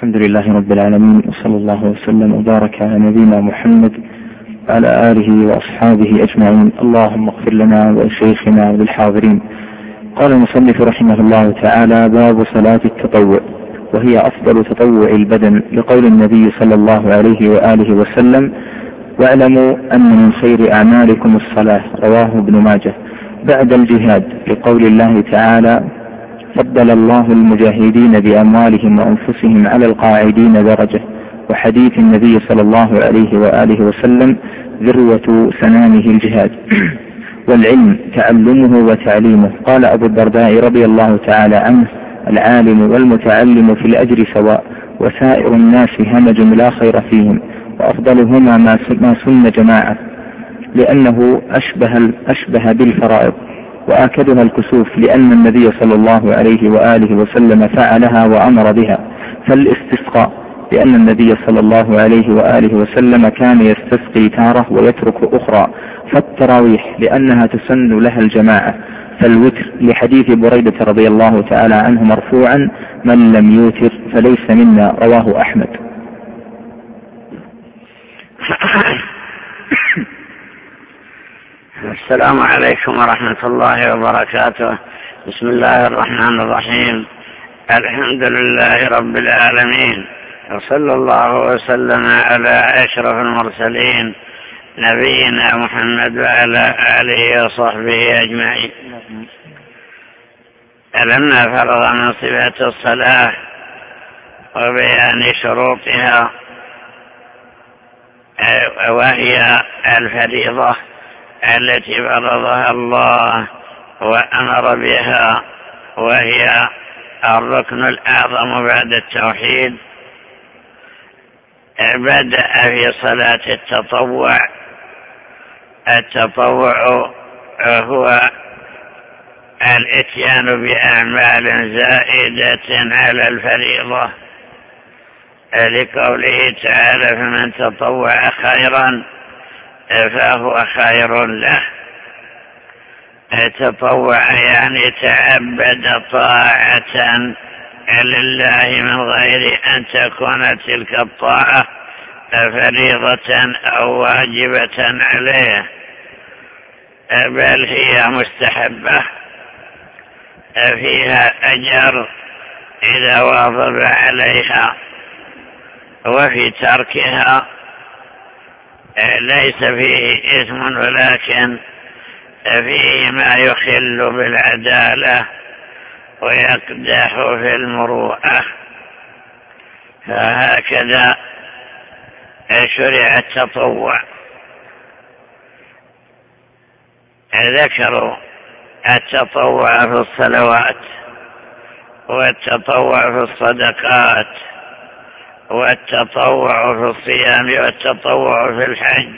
الحمد لله رب العالمين، وصلى الله وسلم وبارك على نبينا محمد وعلى آله وأصحابه أجمعين. اللهم اغفر لنا ولشيخنا وللحاضرين. قال المصنف رحمه الله تعالى: باب صلاة التطوع، وهي أفضل تطوع البدن، لقول النبي صلى الله عليه وآله وسلم: واعلموا أن من خير أعمالكم الصلاة، رواه ابن ماجه، بعد الجهاد، لقول الله تعالى: فضل الله المجاهدين بأموالهم وأنفسهم على القاعدين درجة، وحديث النبي صلى الله عليه وآله وسلم: ذروة سنامه الجهاد. والعلم تعلمه وتعليمه. قال أبو الدرداء رضي الله تعالى عنه: العالم والمتعلم في الأجر سواء، وسائر الناس همج لا خير فيهم، وأفضلهما ما سن جماعة، لأنه أشبه بالفرائض، وآكدها الكسوف، لأن النبي صلى الله عليه وآله وسلم فعلها وأمر بها. فالاستسقاء، لأن النبي صلى الله عليه وآله وسلم كان يستسقي تارة ويترك أخرى. فالتراويح، لأنها تسن لها الجماعة. فالوتر، لحديث بريدة رضي الله تعالى عنه مرفوعا: من لم يوتر فليس منا، رواه أحمد. السلام عليكم ورحمة الله وبركاته. بسم الله الرحمن الرحيم. الحمد لله رب العالمين، وصلى الله وسلم على أشرف المرسلين نبينا محمد وعلى آله وصحبه أجمعين. لما فرغ من صفات الصلاة وبيان شروطها، وهي الفريضة التي فرضها الله وأمر بها، وهي الركن الأعظم بعد التوحيد، بدأ في صلاة التطوع. التطوع هو الاتيان بأعمال زائدة على الفريضة، لقوله تعالى: فمن تطوع خيرا فهو خير له. تطوع يعني تعبد طاعة لله من غير أن تكون تلك الطاعة فريضة أو واجبة عليه، بل هي مستحبة فيها أجر إذا واظب عليها، وفي تركها ليس فيه إثم، ولكن فيه ما يخل بالعدالة ويقدح في المروءة. فهكذا شرع التطوع. ذكروا التطوع في الصلوات، والتطوع في الصدقات، والتطوع في الصيام، والتطوع في الحج،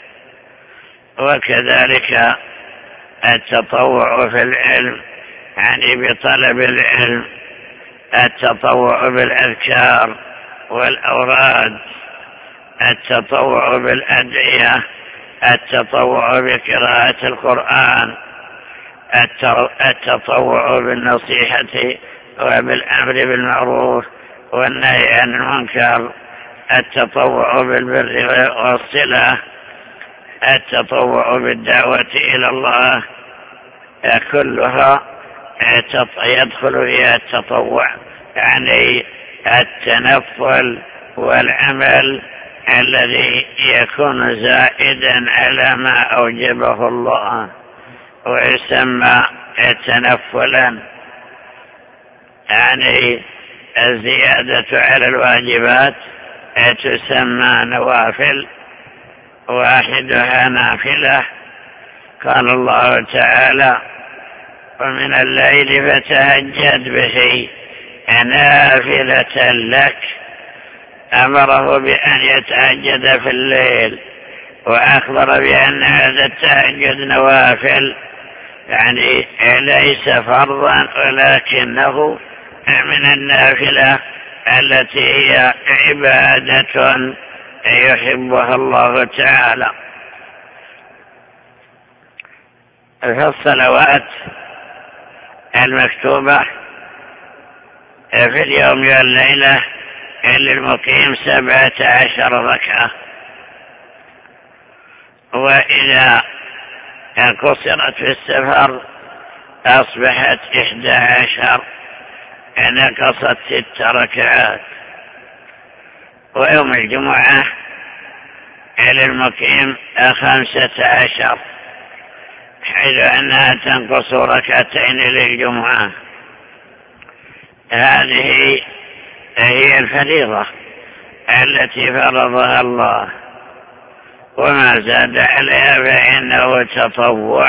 وكذلك التطوع في العلم، يعني بطلب العلم، التطوع بالأذكار والأوراد، التطوع بالأدعية، التطوع بقراءة القرآن، التطوع بالنصيحة وبالأمر بالمعروف والنهي عن المنكر، التطوع بالبر والصلة، التطوع بالدعوة إلى الله، كلها يدخل فيها التطوع، يعني التنفل والعمل الذي يكون زائدا على ما أوجبه الله، ويسمى تنفلا، يعني الزيادة على الواجبات تسمى نوافل، واحدها نافلة. قال الله تعالى: ومن الليل فتهجد به نافلة لك. أمره بأن يتهجد في الليل، وأخبر بأن هذا التهجد نوافل، يعني ليس فرضا، ولكنه من النافلة التي هي عبادة يحبها الله تعالى. في الصلوات المكتوبة في اليوم والليلة للمقيم 17 ركعة. وإذا قصرت في السفر أصبحت 11، نقصت 6 ركعات. ويوم الجمعة للمقيم 15، حيث أنها تنقص 2 ركعتين للجمعة. هذه هي الفريضة التي فرضها الله، وما زاد عليها فإنه تطوع،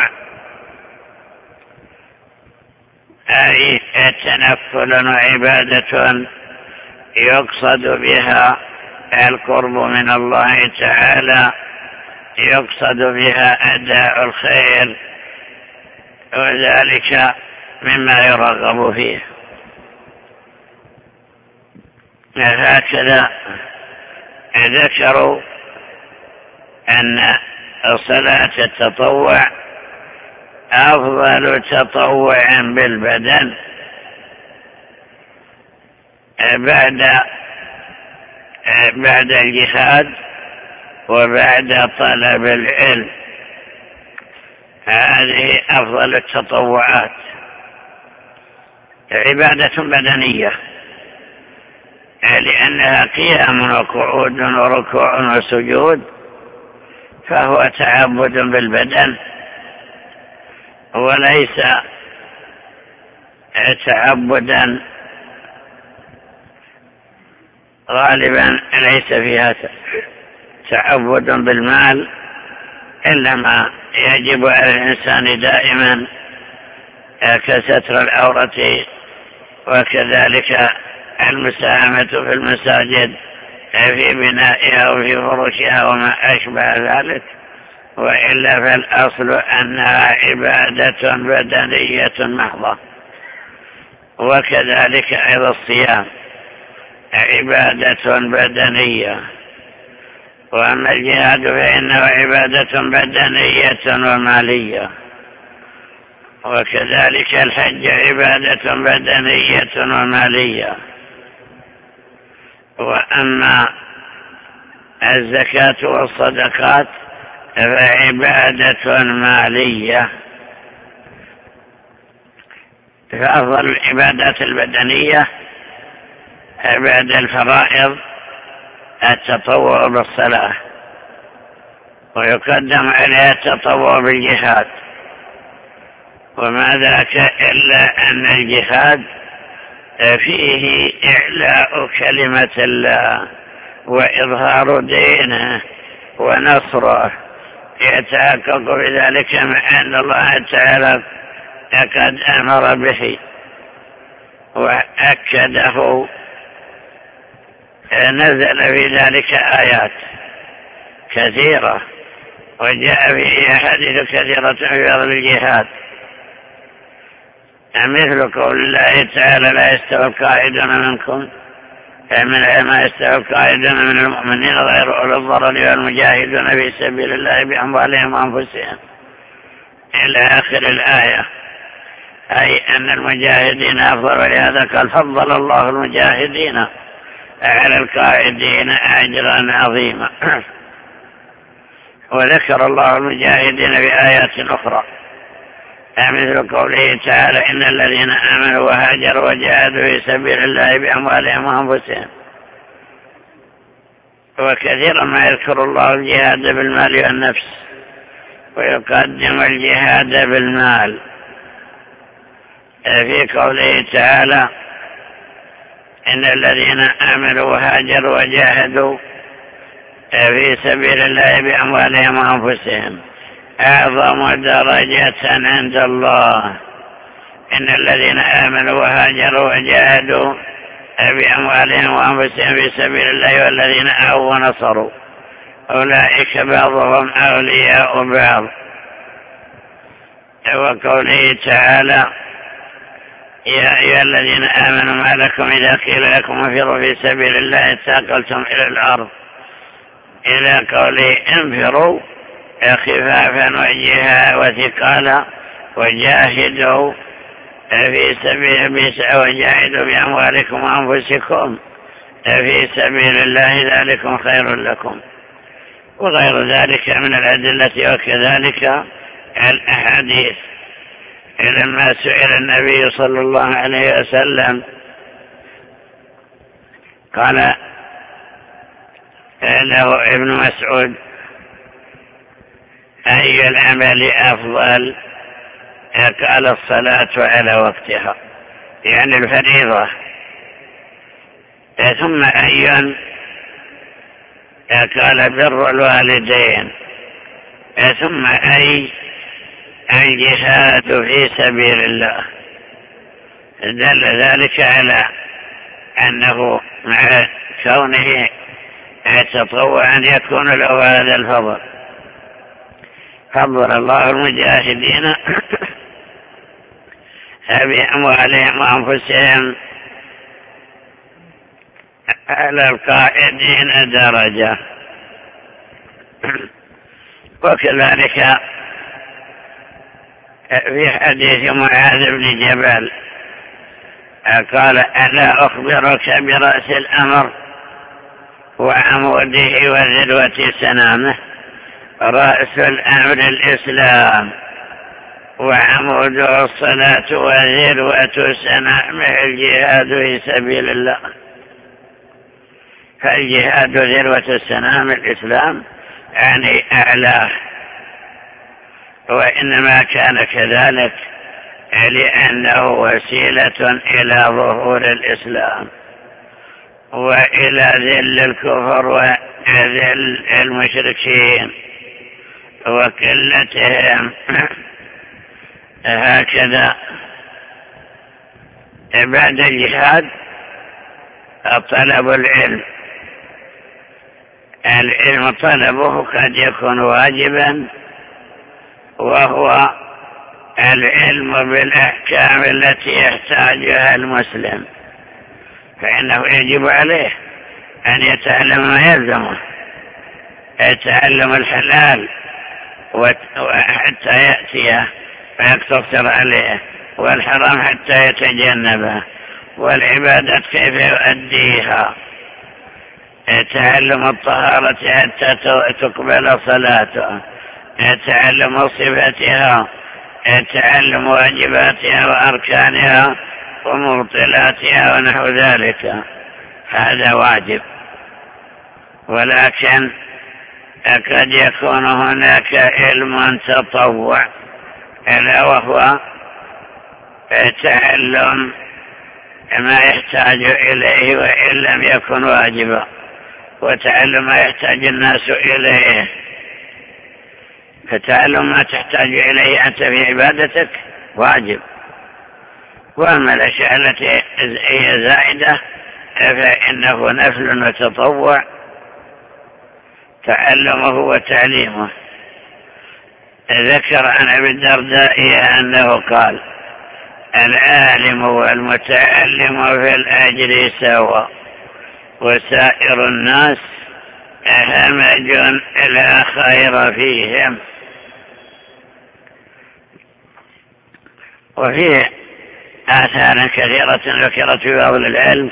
أي تنفل وعبادة يقصد بها القرب من الله تعالى، يقصد بها أداء الخير، وذلك مما يرغب فيه. هكذا ذكروا أن صلاة التطوع أفضل تطوع بالبدن بعد الجهاد وبعد طلب العلم. هذه أفضل التطوعات، عبادة بدنية، لأنها قيام وقعود وركوع وسجود، فهو تعبد بالبدن وليس تعبدا. غالبا ليس فيها تعبد بالمال، إلا ما يجب على الإنسان دائما كستر العورة، وكذلك المساهمة في المساجد في بنائها وفي فرشها وما أشبه ذلك، وإلا فالأصل أنها عبادة بدنية محضة. وكذلك أيضا الصيام عبادة بدنية، وأما الجهاد فإنه عبادة بدنية ومالية، وكذلك الحج عبادة بدنية ومالية. وأما الزكاة والصدقات فعبادة مالية. فأفضل العبادات البدنية بعد الفرائض التطوع بالصلاة، ويقدم عليها التطوع بالجهاد. وما ذاك إلا أن الجهاد فيه إعلاء كلمة الله وإظهار دينه ونصره، يتحقق بذلك مع أن الله تعالى قد أمر به وأكده. نزل في ذلك آيات كثيرة، وجاء فيه أحاديث كثيرة في فضل الجهاد، مثل قول الله تعالى: لا يستوي القاعدون منكم، ما يستوي القاعدون من المؤمنين غير أولي الضرر والمجاهدون في سبيل الله بأموالهم وأنفسهم، إلى آخر الآية، أي أن المجاهدين أفضل. ولهذا قال: فضل الله المجاهدين على القاعدين أجرا عظيما. وذكر الله المجاهدين بآيات أخرى، مثل قوله تعالى: إن الذين آمنوا وهاجروا وجاهدوا في سبيل الله بأموالهم وأنفسهم. وكثيرا ما يذكر الله الجهاد بالمال والنفس، ويقدم الجهاد بالمال في قوله تعالى: إن الذين آمنوا وهاجروا وجاهدوا في سبيل الله بأموالهم وأنفسهم أعظم درجة عند الله. إن الذين آمنوا وهاجروا وجاهدوا بأموالهم وأنفسهم في سبيل الله والذين آووا ونصروا أولئك بعضهم أولياء بعض. وقوله تعالى: يا أيها الذين آمنوا ما لكم إذا قيل لكم انفروا في سبيل الله اثاقلتم إلى الأرض، إلى قوله: انفروا خفافا وجهها وثقالا وجاهدوا في سبيل وجاهدوا بأموالكم وأنفسكم في سبيل الله ذلكم خير لكم، وغير ذلك من الأدلة. وكذلك الأحاديث. لما سئل النبي صلى الله عليه وسلم قال له ابن مسعود: أي العمل أفضل؟ قال: الصلاة على وقتها، يعني الفريضة. ثم أي؟ قال: بر الوالدين. ثم أي؟ الجهاد في سبيل الله. دل ذلك على أنه مع كونه يتطوع أن يكون له هذا الفضل. فضل الله المجاهدين بأموالهم وأنفسهم على القائدين درجة. وكذلك في حديث معاذ بن جبل قال: ألا أخبرك برأس الأمر وعموده وذروة سنامه؟ رأس الأمر الإسلام، وعموده الصلاة، وذروة سنامه الجهاد في سبيل الله. فالجهاد ذروة سنام الإسلام، يعني أعلاه. وإنما كان كذلك لأنه وسيلة إلى ظهور الإسلام وإلى ذل الكفر وذل المشركين وقلتهم. هكذا بعد الجهاد طلب العلم. العلم طلبه قد يكون واجبا، وهو العلم بالأحكام التي يحتاجها المسلم، فإنه يجب عليه أن يتعلم ما يلزمه، يتعلم الحلال حتى يأتيه ويقتصر عليه، والحرام حتى يتجنبه، والعبادات كيف يؤديها، يتعلم الطهارة حتى تقبل صلاته، يتعلم صفتها، يتعلم واجباتها وأركانها ومبطلاتها ونحو ذلك. هذا واجب. ولكن قد يكون هناك علم تطوع، ألا وهو تعلم ما يحتاج إليه وإن لم يكن واجبا، وتعلم ما يحتاج الناس إليه. فتعلم ما تحتاج إليه أنت في عبادتك واجب، وأما الأشياء التي هي زائدة فإنه نفل وتطوع تعلمه وتعليمه. ذكر عن أبي الدرداء أنه قال: العالم والمتعلم في الأجر سواء، وسائر الناس همج لا خير فيهم. وفي آثار كثيرة ذكرت في بعض العلم،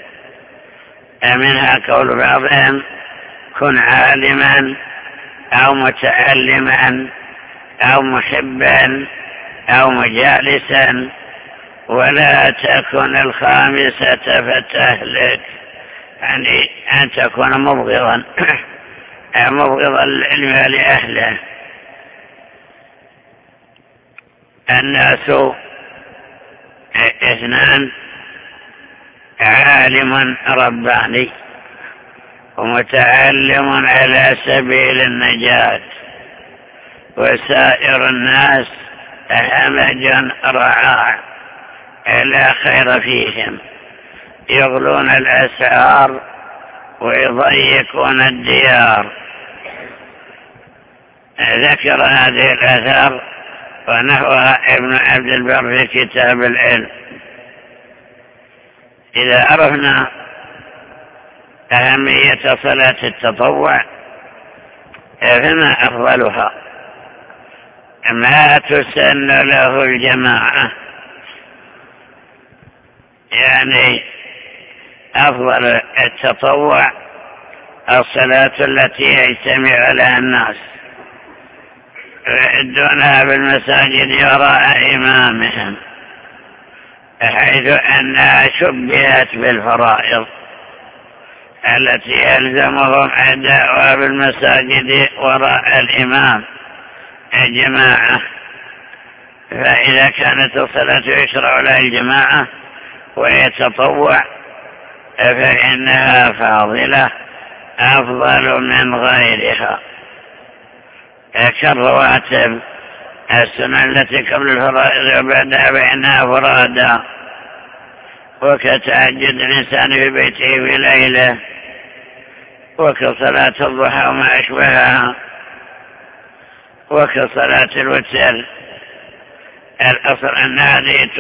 منها قول بعضهم: كن عالما أو متعلما أو محبا أو مجالسا، ولا تكن الخامسة فتهلك، يعني أن تكون مبغضا للعلم لأهله. الناس اثنان: عالم رباني، ومتعلم على سبيل النجاة، وسائر الناس همج رعاع لا خير فيهم، يغلون الأسعار ويضيقون الديار. ذكر هذه الآثار ونحوها ابن عبد البر في كتاب العلم. إذا عرفنا أهمية صلاة التطوع فما أفضلها؟ ما تسن له الجماعة، يعني أفضل التطوع الصلاة التي يجتمع لها الناس ويؤدونها بالمساجد وراء إمامهم، حيث أنها شبهت بالفرائض التي يلزمهم أداؤها بالمساجد وراء الإمام الجماعة. فإذا كانت الصلاة يشرع لها الجماعة ويتطوع فإنها فاضلة أفضل من غيرها، كالرواتب السنن التي قبل الفرائض وبعدها فإنها فرادى، وكتهجد الإنسان في بيته في ليله، وكصلاة الضحى وما أشبهها، وكصلاة الوتر. الأصل أن هذه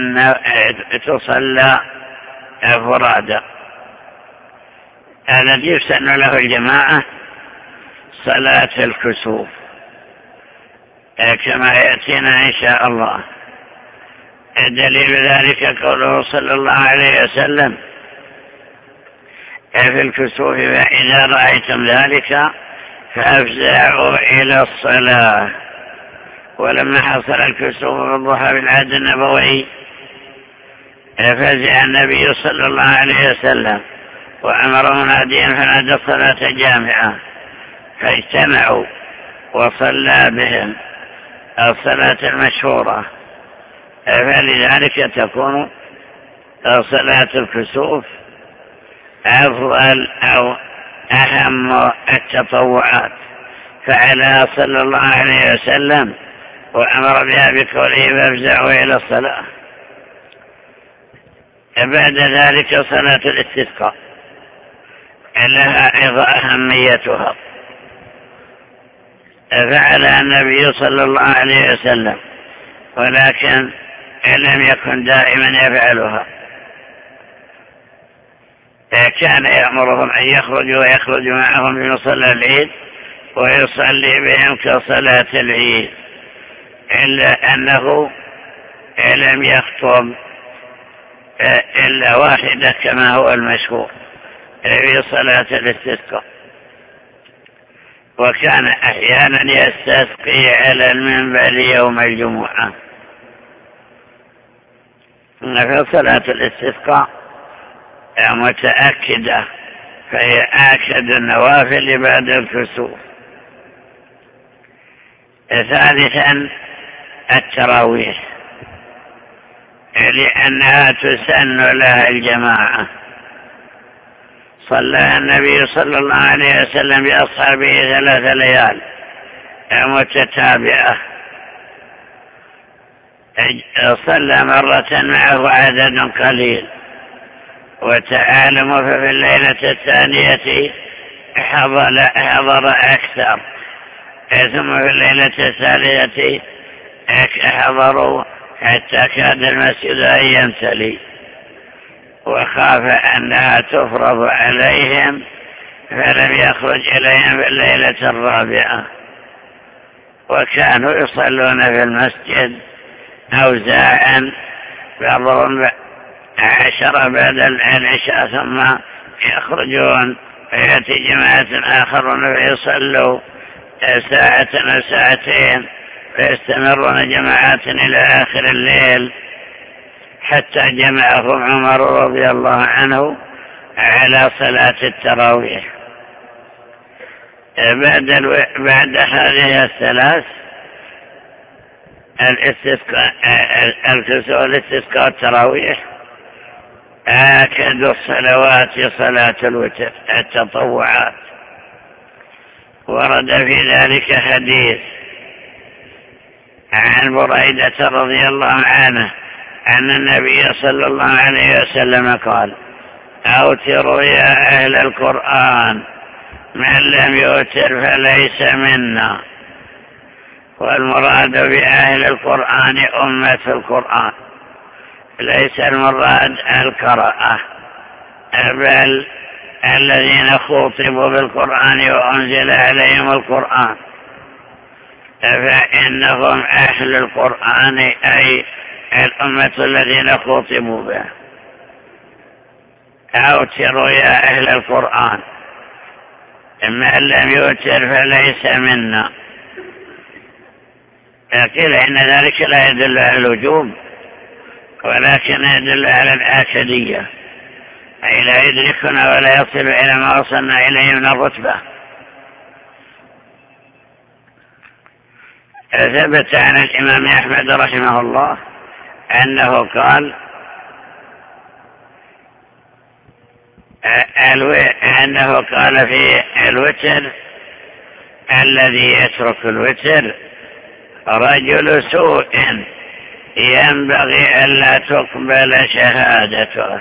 تصلى فرادى. الذي يسن له الجماعة صلاة الكسوف كما يأتينا إن شاء الله. دليل ذلك قوله صلى الله عليه وسلم في الكسوف: فإذا رأيتم ذلك فافزعوا إلى الصلاة. ولما حصل الكسوف بالضحى بالعهد النبوي فزع النبي صلى الله عليه وسلم وأمر مناديا فنادى الصلاة جامعة، فاجتمعوا وصلى بهم الصلاة المشهورة. فلذلك تكون صلاة الكسوف أفضل أو أهم التطوعات، فعلى صلى الله عليه وسلم وأمر بها بقوله: فافزعوا إلى الصلاة. بعد ذلك صلاة الاستسقاء لها أيضا أهميتها، فعل النبي صلى الله عليه وسلم ولكن لم يكن دائما يفعلها. كان يأمرهم أن يخرجوا ويخرج معهم في مصلى العيد ويصلي بهم كصلاة العيد، إلا أنه لم يخطب إلا واحدة كما هو المشهور في صلاة الاستسقاء. وكان أحيانا يستسقي على المنبر يوم الجمعة. فصلاة الاستسقاء متأكدة، فهي آكد النوافل بعد الكسوف. ثالثا التراويح، لأنها تسن لها الجماعة. صلى النبي صلى الله عليه وسلم بأصحابه 3 ليال متتابعة. صلى مرة معه عدد قليل، وتعالم ففي الليلة الثانية حضر أكثر، ثم في الليلة الثالثة حضروا حتى كاد المسجد أن يمتلي، وخاف أنها تفرض عليهم فلم يخرج إليهم في الليلة الرابعة. وكانوا يصلون في المسجد أوزاعا، بعضهم 10 بعد العشاء ثم يخرجون، ويأتي جماعة آخرون فيصلوا 1 ساعة أو 2 ساعتين، ويستمرون جماعات إلى آخر الليل، حتى جمعهم عمر رضي الله عنه على صلاة التراويح. بعد هذه الثلاث الاستسقاء والتراويح آكد الصلوات صلاة الوتر التطوعات. ورد في ذلك حديث عن بريدة رضي الله عنه أن النبي صلى الله عليه وسلم قال: أوتروا يا أهل القرآن، من لم يوتر فليس منا. والمراد بأهل القرآن أمة القرآن، ليس المراد القراءة، بل الذين خوطبوا بالقرآن وأنزل عليهم القرآن، فإنهم أهل القرآن، أي الأمة الذين خوطبوا به. أوتروا يا أهل القرآن، من لم يوتر فليس منا. قيل إن ذلك لا يدل على الوجوب، ولكن يدل على الآكدية، أي لا يدركنا ولا يصل إلى ما وصلنا إليه من الرتبة. ثبت عن الإمام أحمد رحمه الله أنه قال في الوتر: الذي يترك الوتر رجل سوء ينبغي ألا تقبل شهادته،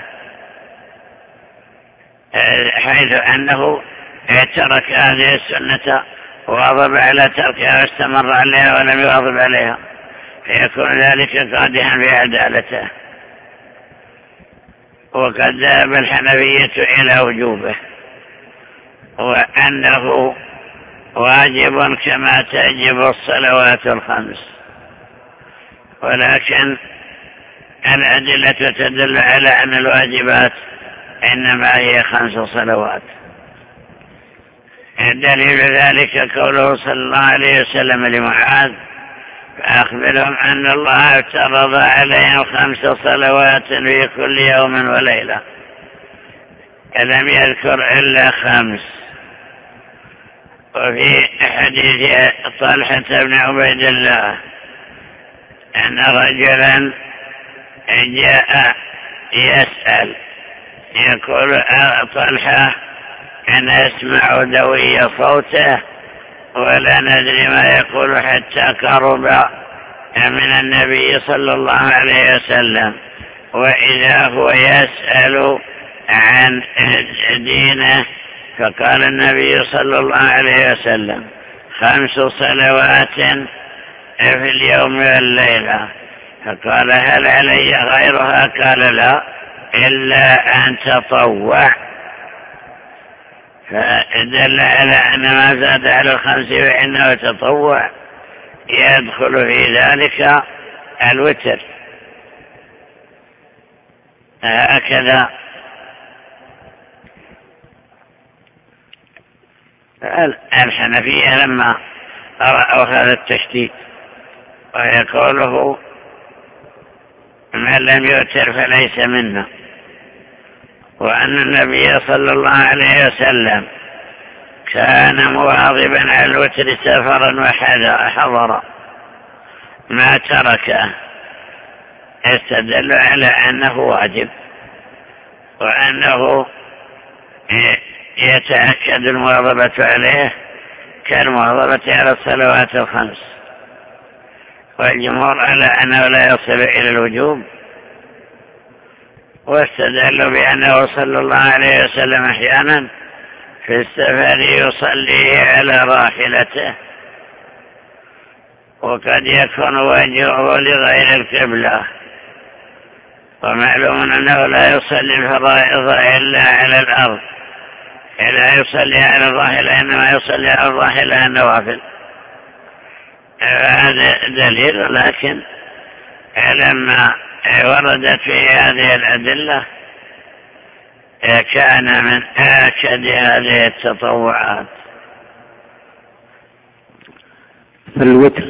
حيث أنه ترك هذه السنة واظب على تركها واستمر عليها ولم يواظب عليها، فيكون ذلك قادحا بعدالته. وقد ذهب الحنفية إلى وجوبه، وأنه واجب كما تجب الصلوات الخمس، ولكن الأدلة تدل على أن الواجبات إنما هي 5 صلوات. دليل ذلك قوله صلى الله عليه وسلم لمعاذ: فأخبرهم أن الله افترض عليهم 5 صلوات في كل يوم وليلة، لم يذكر إلا 5. وفي حديث طلحة بن عبيد الله أن رجلا جاء يسأل يقول: طلحة أنا أسمع دوي صوته ولا ندري ما يقول حتى قرب من النبي صلى الله عليه وسلم، وإذا هو يسأل عن دينه. فقال النبي صلى الله عليه وسلم: 5 صلوات في اليوم والليلة. فقال: هل علي غيرها؟ قال: لا، إلا أن تطوع. فدل على أن ما زاد على 5 فإنه تطوع، يدخل في ذلك الوتر. هكذا الحنفية لما رأوا هذا التشديد ويقوله: من لم يؤتر فليس منا، وأن النبي صلى الله عليه وسلم كان مواظبا على الوتر سفرا وحضرا ما تركه، يستدل على أنه واجب، وأنه يتأكد المواظبة عليه كالمواظبة على الصلوات ال5. والجمهور على أنه لا يصل إلى الوجوب، واستدلوا بأنه صلى الله عليه وسلم أحيانا في السفر يصلي على راحلته، وقد يكون وجهه لغير القبلة، ومعلوم أنه لا يصلي الفرائض إلا على الأرض، لا يصلي على الراحلة، إنما يصلي على الراحلة النوافل. هذا دليل، لكن لما وردت في هذه الأدلة كان من آكد هذه التطوعات. فالوتر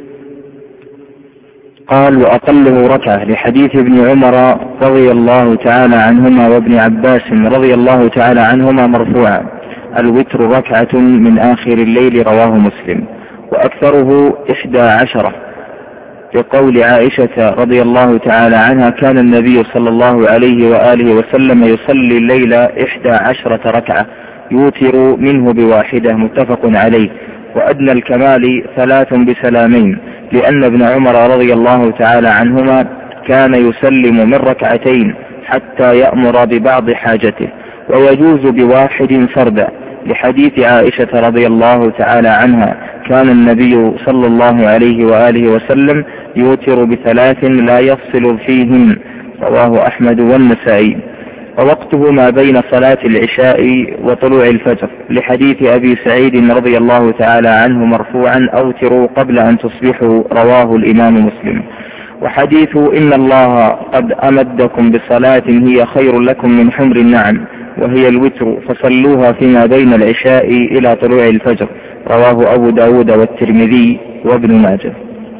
قال: وأقله ركعة، لحديث ابن عمر رضي الله تعالى عنهما وابن عباس رضي الله تعالى عنهما مرفوعا: الوتر ركعة من آخر الليل، رواه مسلم. وأكثره 11، لقول عائشة رضي الله تعالى عنها: كان النبي صلى الله عليه وآله وسلم يصلي الليل 11 ركعة يوتر منه ب1، متفق عليه. وأدنى الكمال 3 بسلامين، لأن ابن عمر رضي الله تعالى عنهما كان يسلم من 2 حتى يأمر ببعض حاجته، ويجوز ب1 فردا، لحديث عائشة رضي الله تعالى عنها: كان النبي صلى الله عليه وآله وسلم يوتر ب3 لا يفصل فيهن، رواه أحمد والنسائي. ووقته ما بين صلاة العشاء وطلوع الفجر، لحديث أبي سعيد رضي الله تعالى عنه مرفوعا: أوتروا قبل أن تصبحوا، رواه الإمام مسلم. وحديث إن الله قد أمدكم بصلاة هي خير لكم من حمر النعم وهي الوتر فصلوها فيما بين العشاء إلى طلوع الفجر، رواه أبو داود والترمذي وابن ماجه.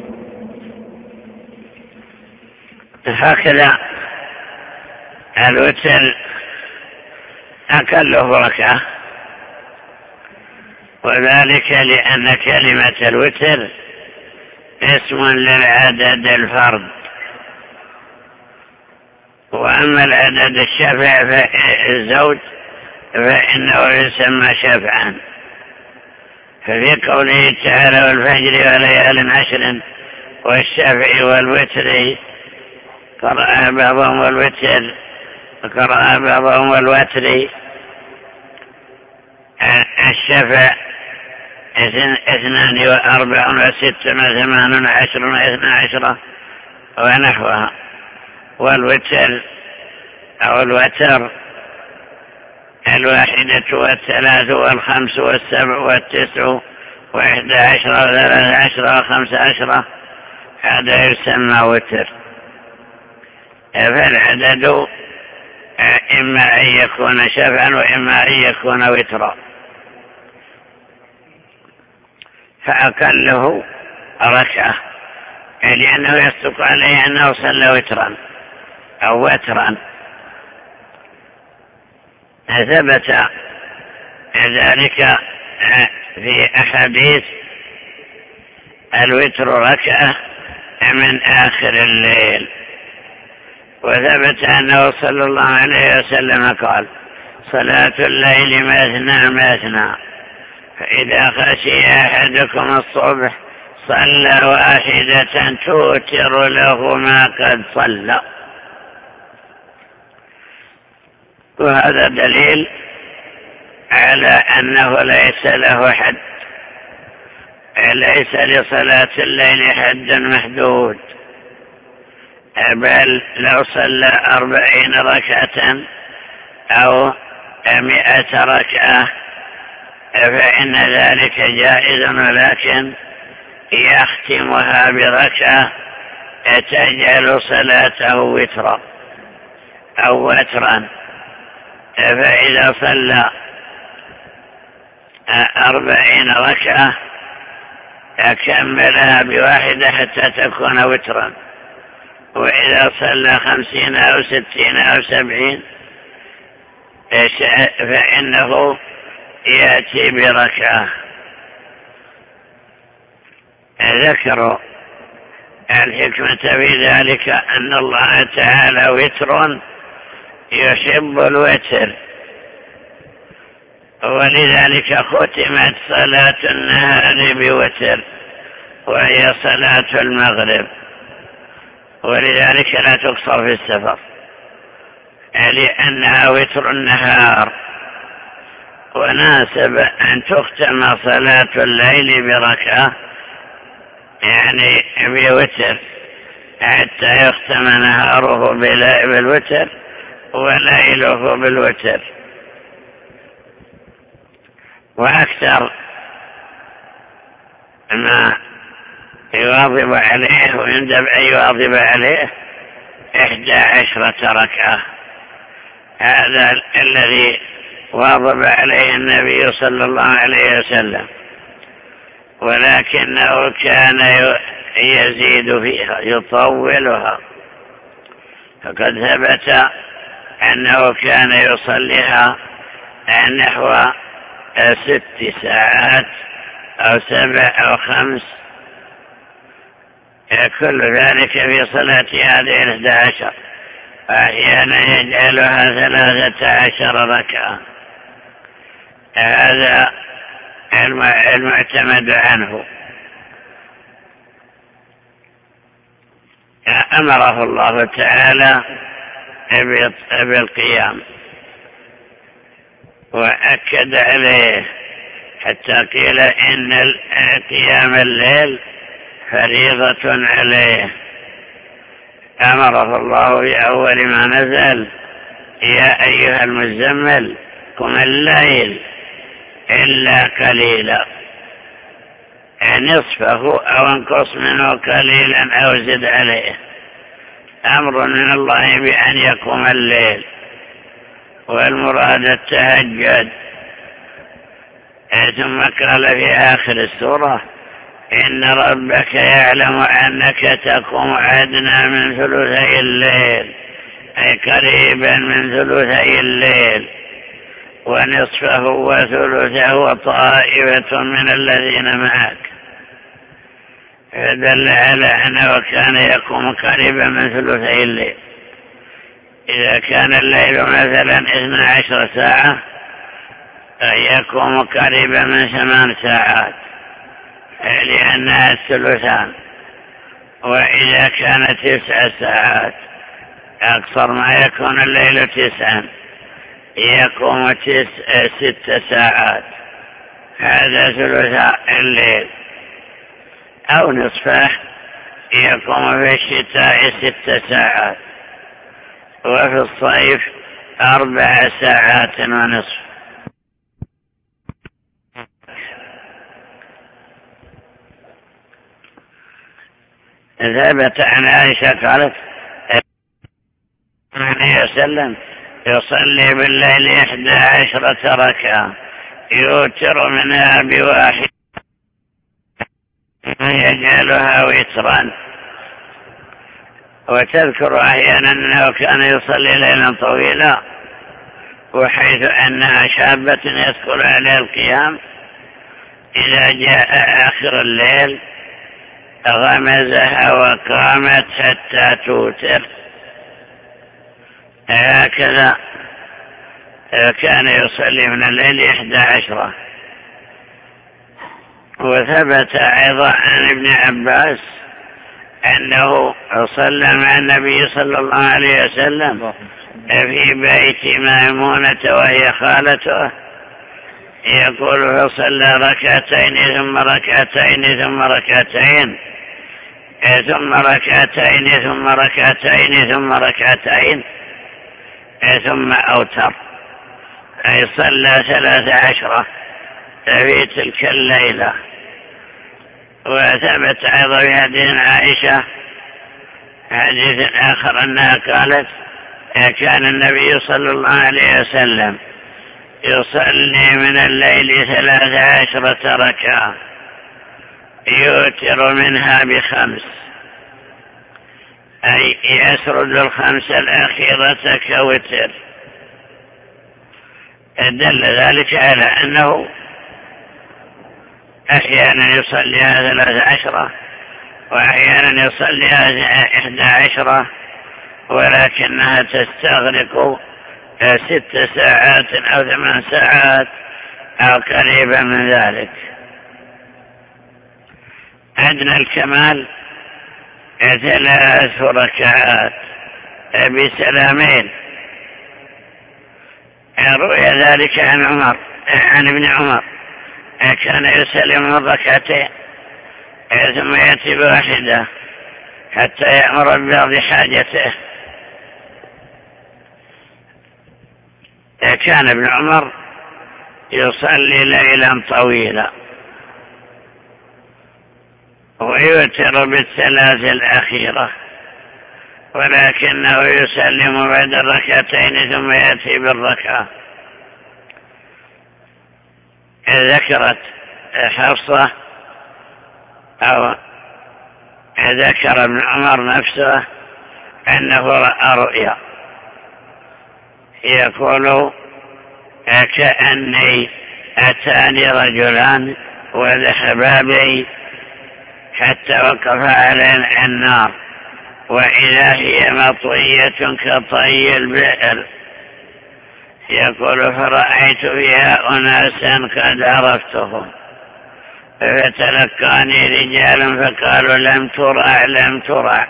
هكذا الوتر أقله ركعة، وذلك لأن كلمة الوتر اسم للعدد الفرد، وأما العدد الشفع الزوج فإنه يسمى شفعا. ففي قوله تعالى والفجر وليال عشر والشفع والوتر قرأ بعضهم والوتر وقرأ بعضهم والوتر. الشفع 2 و4 و6 و8 و10 و12 ونحوها، والوتر أو الوتر 1 و3 و5 و7 و9 و11 و13 و15 هذا يسمى وتر. فالعدد إما أن يكون شفعا وإما أن يكون وترا، فأقله ركعة لأنه يصدق عليه أنه صلى وترا أو وترا. ثبت ذلك في أحاديث الوتر ركعة من آخر الليل، وثبت أنه صلى الله عليه وسلم قال صلاة الليل مثنى مثنى، فإذا خشي أحدكم الصبح صلى 1 توتر له ما قد صلى. وهذا دليل على أنه ليس له حد، ليس لصلاة الليل حد محدود، بل لو صلى 40 ركعة أو 100 ركعة فإن ذلك جائز، ولكن يختمها بركعة تجعل صلاته وترا أو وترا. فإذا صلى 40 ركعة أكملها ب1 حتى تكون وترا، وإذا صلى 50 أو 60 أو 70 فإنه يأتي بركعة. ذكروا الحكمة في ذلك أن الله تعالى وتر يحب الوتر، ولذلك ختمت صلاة النهار بوتر وهي صلاة المغرب، ولذلك لا تقصر في السفر لأنها وتر النهار، وناسب أن تختم صلاة الليل بركعة يعني بوتر حتى يختم نهاره بالوتر وليله بالوتر. وأكثر ما يواظب عليه ويندب أن يواظب عليه 11 ركعة، هذا الذي واظب عليه النبي صلى الله عليه وسلم، ولكنه كان يزيد فيها يطولها، فقد ثبت أنه كان يصليها نحو 6 ساعات أو 7 أو 5، كل ذلك في صلاة هذه 11، وأحيانا يجعلها 13 ركعة. هذا المعتمد عنه. أمره الله تعالى بالقيام وأكد عليه حتى قيل إن قيام الليل فريضة عليه. أمره الله بأول ما نزل يا أيها المزمل قم الليل إلا قليلا، نصفه أو انقص منه قليلا أو زد عليه. أمر من الله بأن يقوم الليل، والمراد التهجد. ثم قال في آخر السورة: إن ربك يعلم أنك تقوم أدنى من ثلثي الليل، أي قريبا من ثلثي الليل، ونصفه وثلثه وطائفة من الذين معك. فدل على أنه كان يقوم قريبا من ثلثي الليل. إذا كان الليل مثلا 12 ساعة يقوم قريبا من 8 ساعات لأنها الثلثان. وإذا كان 9 ساعات أكثر ما يكون الليل 9 يقوم 6 ساعات، هذا ثلث الليل. أو نصفه يقوم في الشتاء 6 ساعات، وفي الصيف 4 ساعات ونصف. ثبت عن عائشة قالت: النبي صلى الله عليه وسلم يصلي بالليل 11 ركعة يوتر منها بواحد يجعلها وترا. وتذكر أحيانا أنه كان يصلي ليلا طويلا، وحيث أنها شابة يدخل عليها القيام إذا جاء آخر الليل غمزها وقامت حتى توتر. هكذا كان يصلي من الليل 11. وثبت أيضا عن ابن عباس أنه صلى مع النبي صلى الله عليه وسلم في بيت ميمونة وهي خالته، يقول: فصلى ركعتين ثم ركعتين ثم ركعتين ثم ركعتين ثم ركعتين ثم ركعتين ثم أوتر، أي صلى 13 في تلك الليلة. وثبت أيضا في حديث عائشة حديث آخر أنها قالت: كان النبي صلى الله عليه وسلم يصلي من الليل 13 ركعة يوتر منها ب5، أي يسرد 5 الأخيرة كوتر. دل ذلك على أنه أحيانا يصليها 13 وأحيانا يصليها 11، ولكنها تستغرق 6 ساعات أو 8 ساعات أو قريبا من ذلك. أدنى الكمال 3 ركعات بسلامين. روي ذلك عن ابن عمر كان يسلم من ركعتين ثم يأتي بواحدة حتى يأمر ببعض حاجته. كان ابن عمر يصلي ليلا طويلا ويوتر بالثلاث الأخيرة، ولكنه يسلم بعد الركعتين ثم يأتي بالركعة. ذكرت حفصة أو ذكر ابن عمر نفسه أنه رأى رؤيا يقول: كأني أتاني رجلان وذهبا بي حتى وقف على النار، وإذا هي مطوية كطي البئر. يقول: فرأيت فيها أناسا قد عرفتهم، فتلقاني رجال فقالوا: لم ترع لم ترع،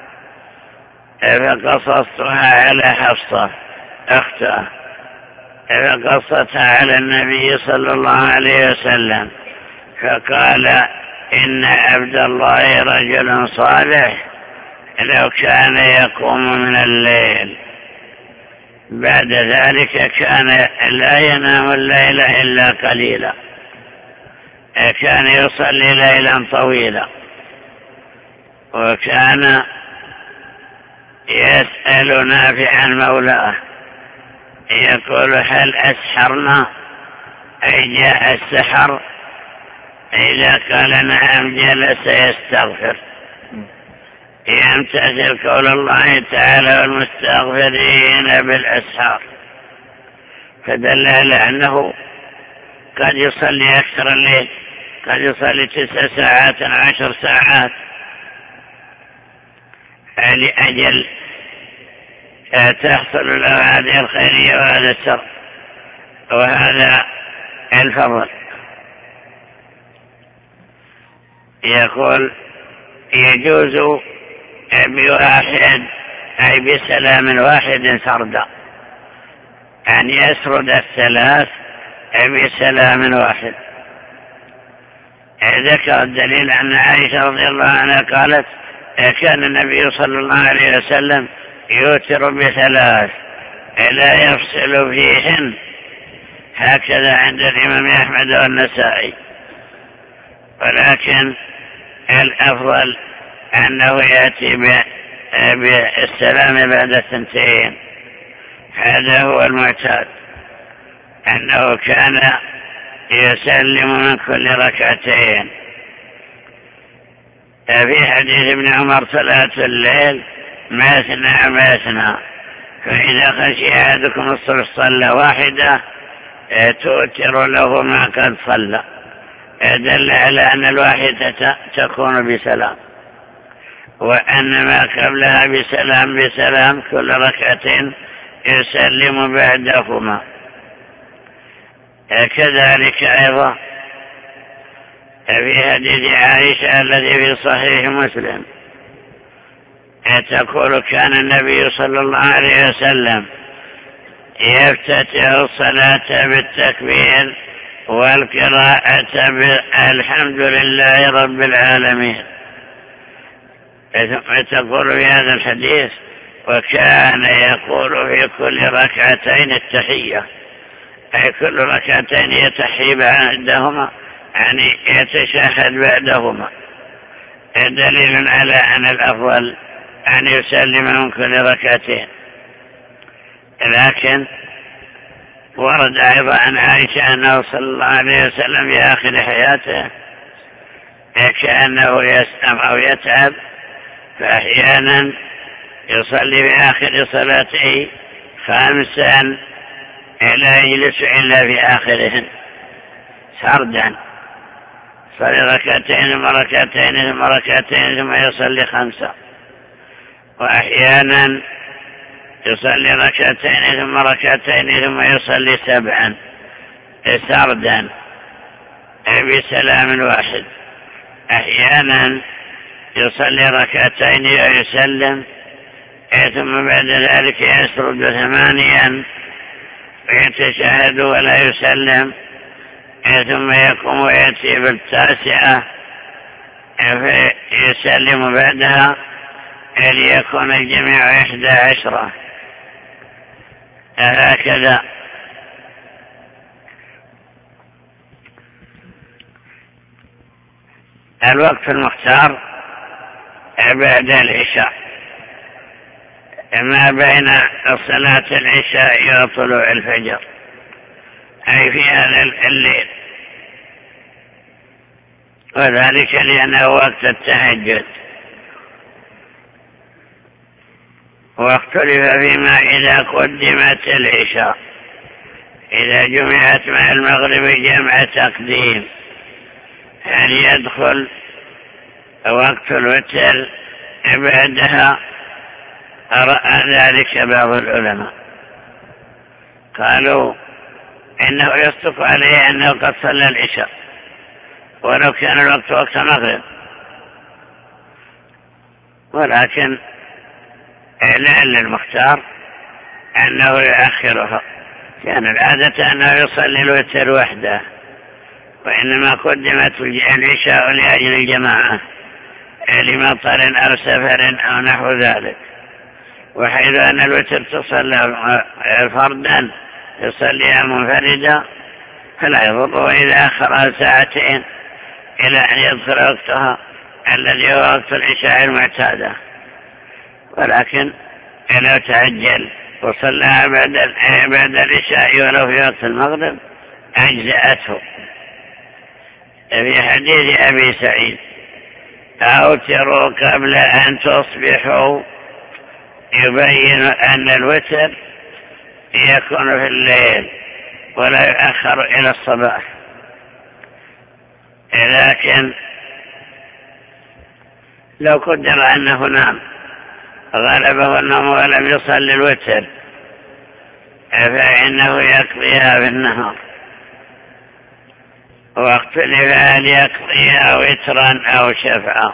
فقصصتها على حفصة أختها، فقصتها على النبي صلى الله عليه وسلم، فقال: إن عبد الله رجل صالح لو كان يقوم من الليل. بعد ذلك كان لا ينام الليل إلا قليلا، كان يصلي ليلا طويلا، وكان يسأل نافعا مولاه يقول هل أسحرنا أي جاء السحر؟ إذا قال نعم جلس يستغفر يمتثل قول الله تعالى والمستغفرين بالأسحار، فدل على أنه قد يصلي أكثر الليل، قد يصلي 9 ساعات 10 ساعات لأجل تحصل له هذه الخيرية وهذا السر وهذا الفضل. يقول يجوز بواحد أي بسلام واحد سردا، أن يسرد الثلاث بسلام واحد. ذكر الدليل أن عائشة رضي الله عنها قالت كان النبي صلى الله عليه وسلم يوتر ب3 لا يفصل فيهن، هكذا عند الإمام أحمد والنسائي، ولكن الأفضل أنه يأتي بالسلام بعد 2. هذا هو المعتاد، أنه كان يسلم من كل 2 في حديث ابن عمر صلاة الليل مثنى، فإذا خشي أحدكم الصبح صلى واحدة توتر له ما قد صلى، دل على أن الواحدة تكون بسلام، وأن ما قبلها بسلام كل 2 يسلم بعدهما. كذلك أيضا في حديث عائشة الذي في صحيح مسلم تقول كان النبي صلى الله عليه وسلم يفتتح الصلاة بالتكبير والقراءة بالحمد لله رب العالمين. تقول في هذا الحديث وكان يقول في كل 2 التحية، أي كل 2 يتحي بعدهما، يعني يتشهد بعدهما، دليل على أن الأفضل أن يسلم من كل 2. لكن ورد أيضا عن عائشة أنه صلى الله عليه وسلم في آخر حياته كأنه يسأم أو يتعب، فأحيانا يصلي في آخر صلاته 5 لا يجلس إلا في آخرهن سردا، صلي 2 ثم 2 ثم 2 ثم يصلي 5، وأحيانا يصلي 2 ثم 2 ثم يصلي 7 سردا بسلام واحد. أحيانا يصلي 2 ويسلم ثم بعد ذلك يسرد 8 ويتشهد ولا يسلم، ثم يقوم ويأتي بال9 فيسلم بعدها ليكون الجميع 11. هكذا الوقت المختار بعد العشاء ما بين صلاة العشاء وطلوع الفجر، أي في هذا الليل، وذلك لأنه وقت التهجد. واختلف فيما إذا قدمت العشاء، إذا جمعت مع المغرب جمع تقديم، هل يدخل وقت الوتر بعدها؟ رأى ذلك بعض العلماء، قالوا إنه يصدق عليه أنه قد صلى العشاء ولو كان الوقت وقت المغرب، ولكن لعل المختار أنه يؤخرها، كان العادة أنه يصلي الوتر وحده، وإنما قدمت العشاء لأجل الجماعة لمطر أو سفر أو نحو ذلك، وحيث أن الوتر تصلى فردا يصليها منفردا فلا يضره إذا أخرها 2 ساعات إلى أن يدخل وقتها الذي هو وقت العشاء المعتادة. ولكن لو تعجل وصلى بعد العشاء ولو في وقت المغرب أجزأته. في حديث أبي سعيد أوتروا قبل أن تصبحوا يبين أن الوتر يكون في الليل ولا يؤخر إلى الصباح، لكن لو قدر أنه نام غلبه النوم ولم يصل الوتر فإنه يقضيها في النهار، واختلف هل يقضيها وترا أو شفعا.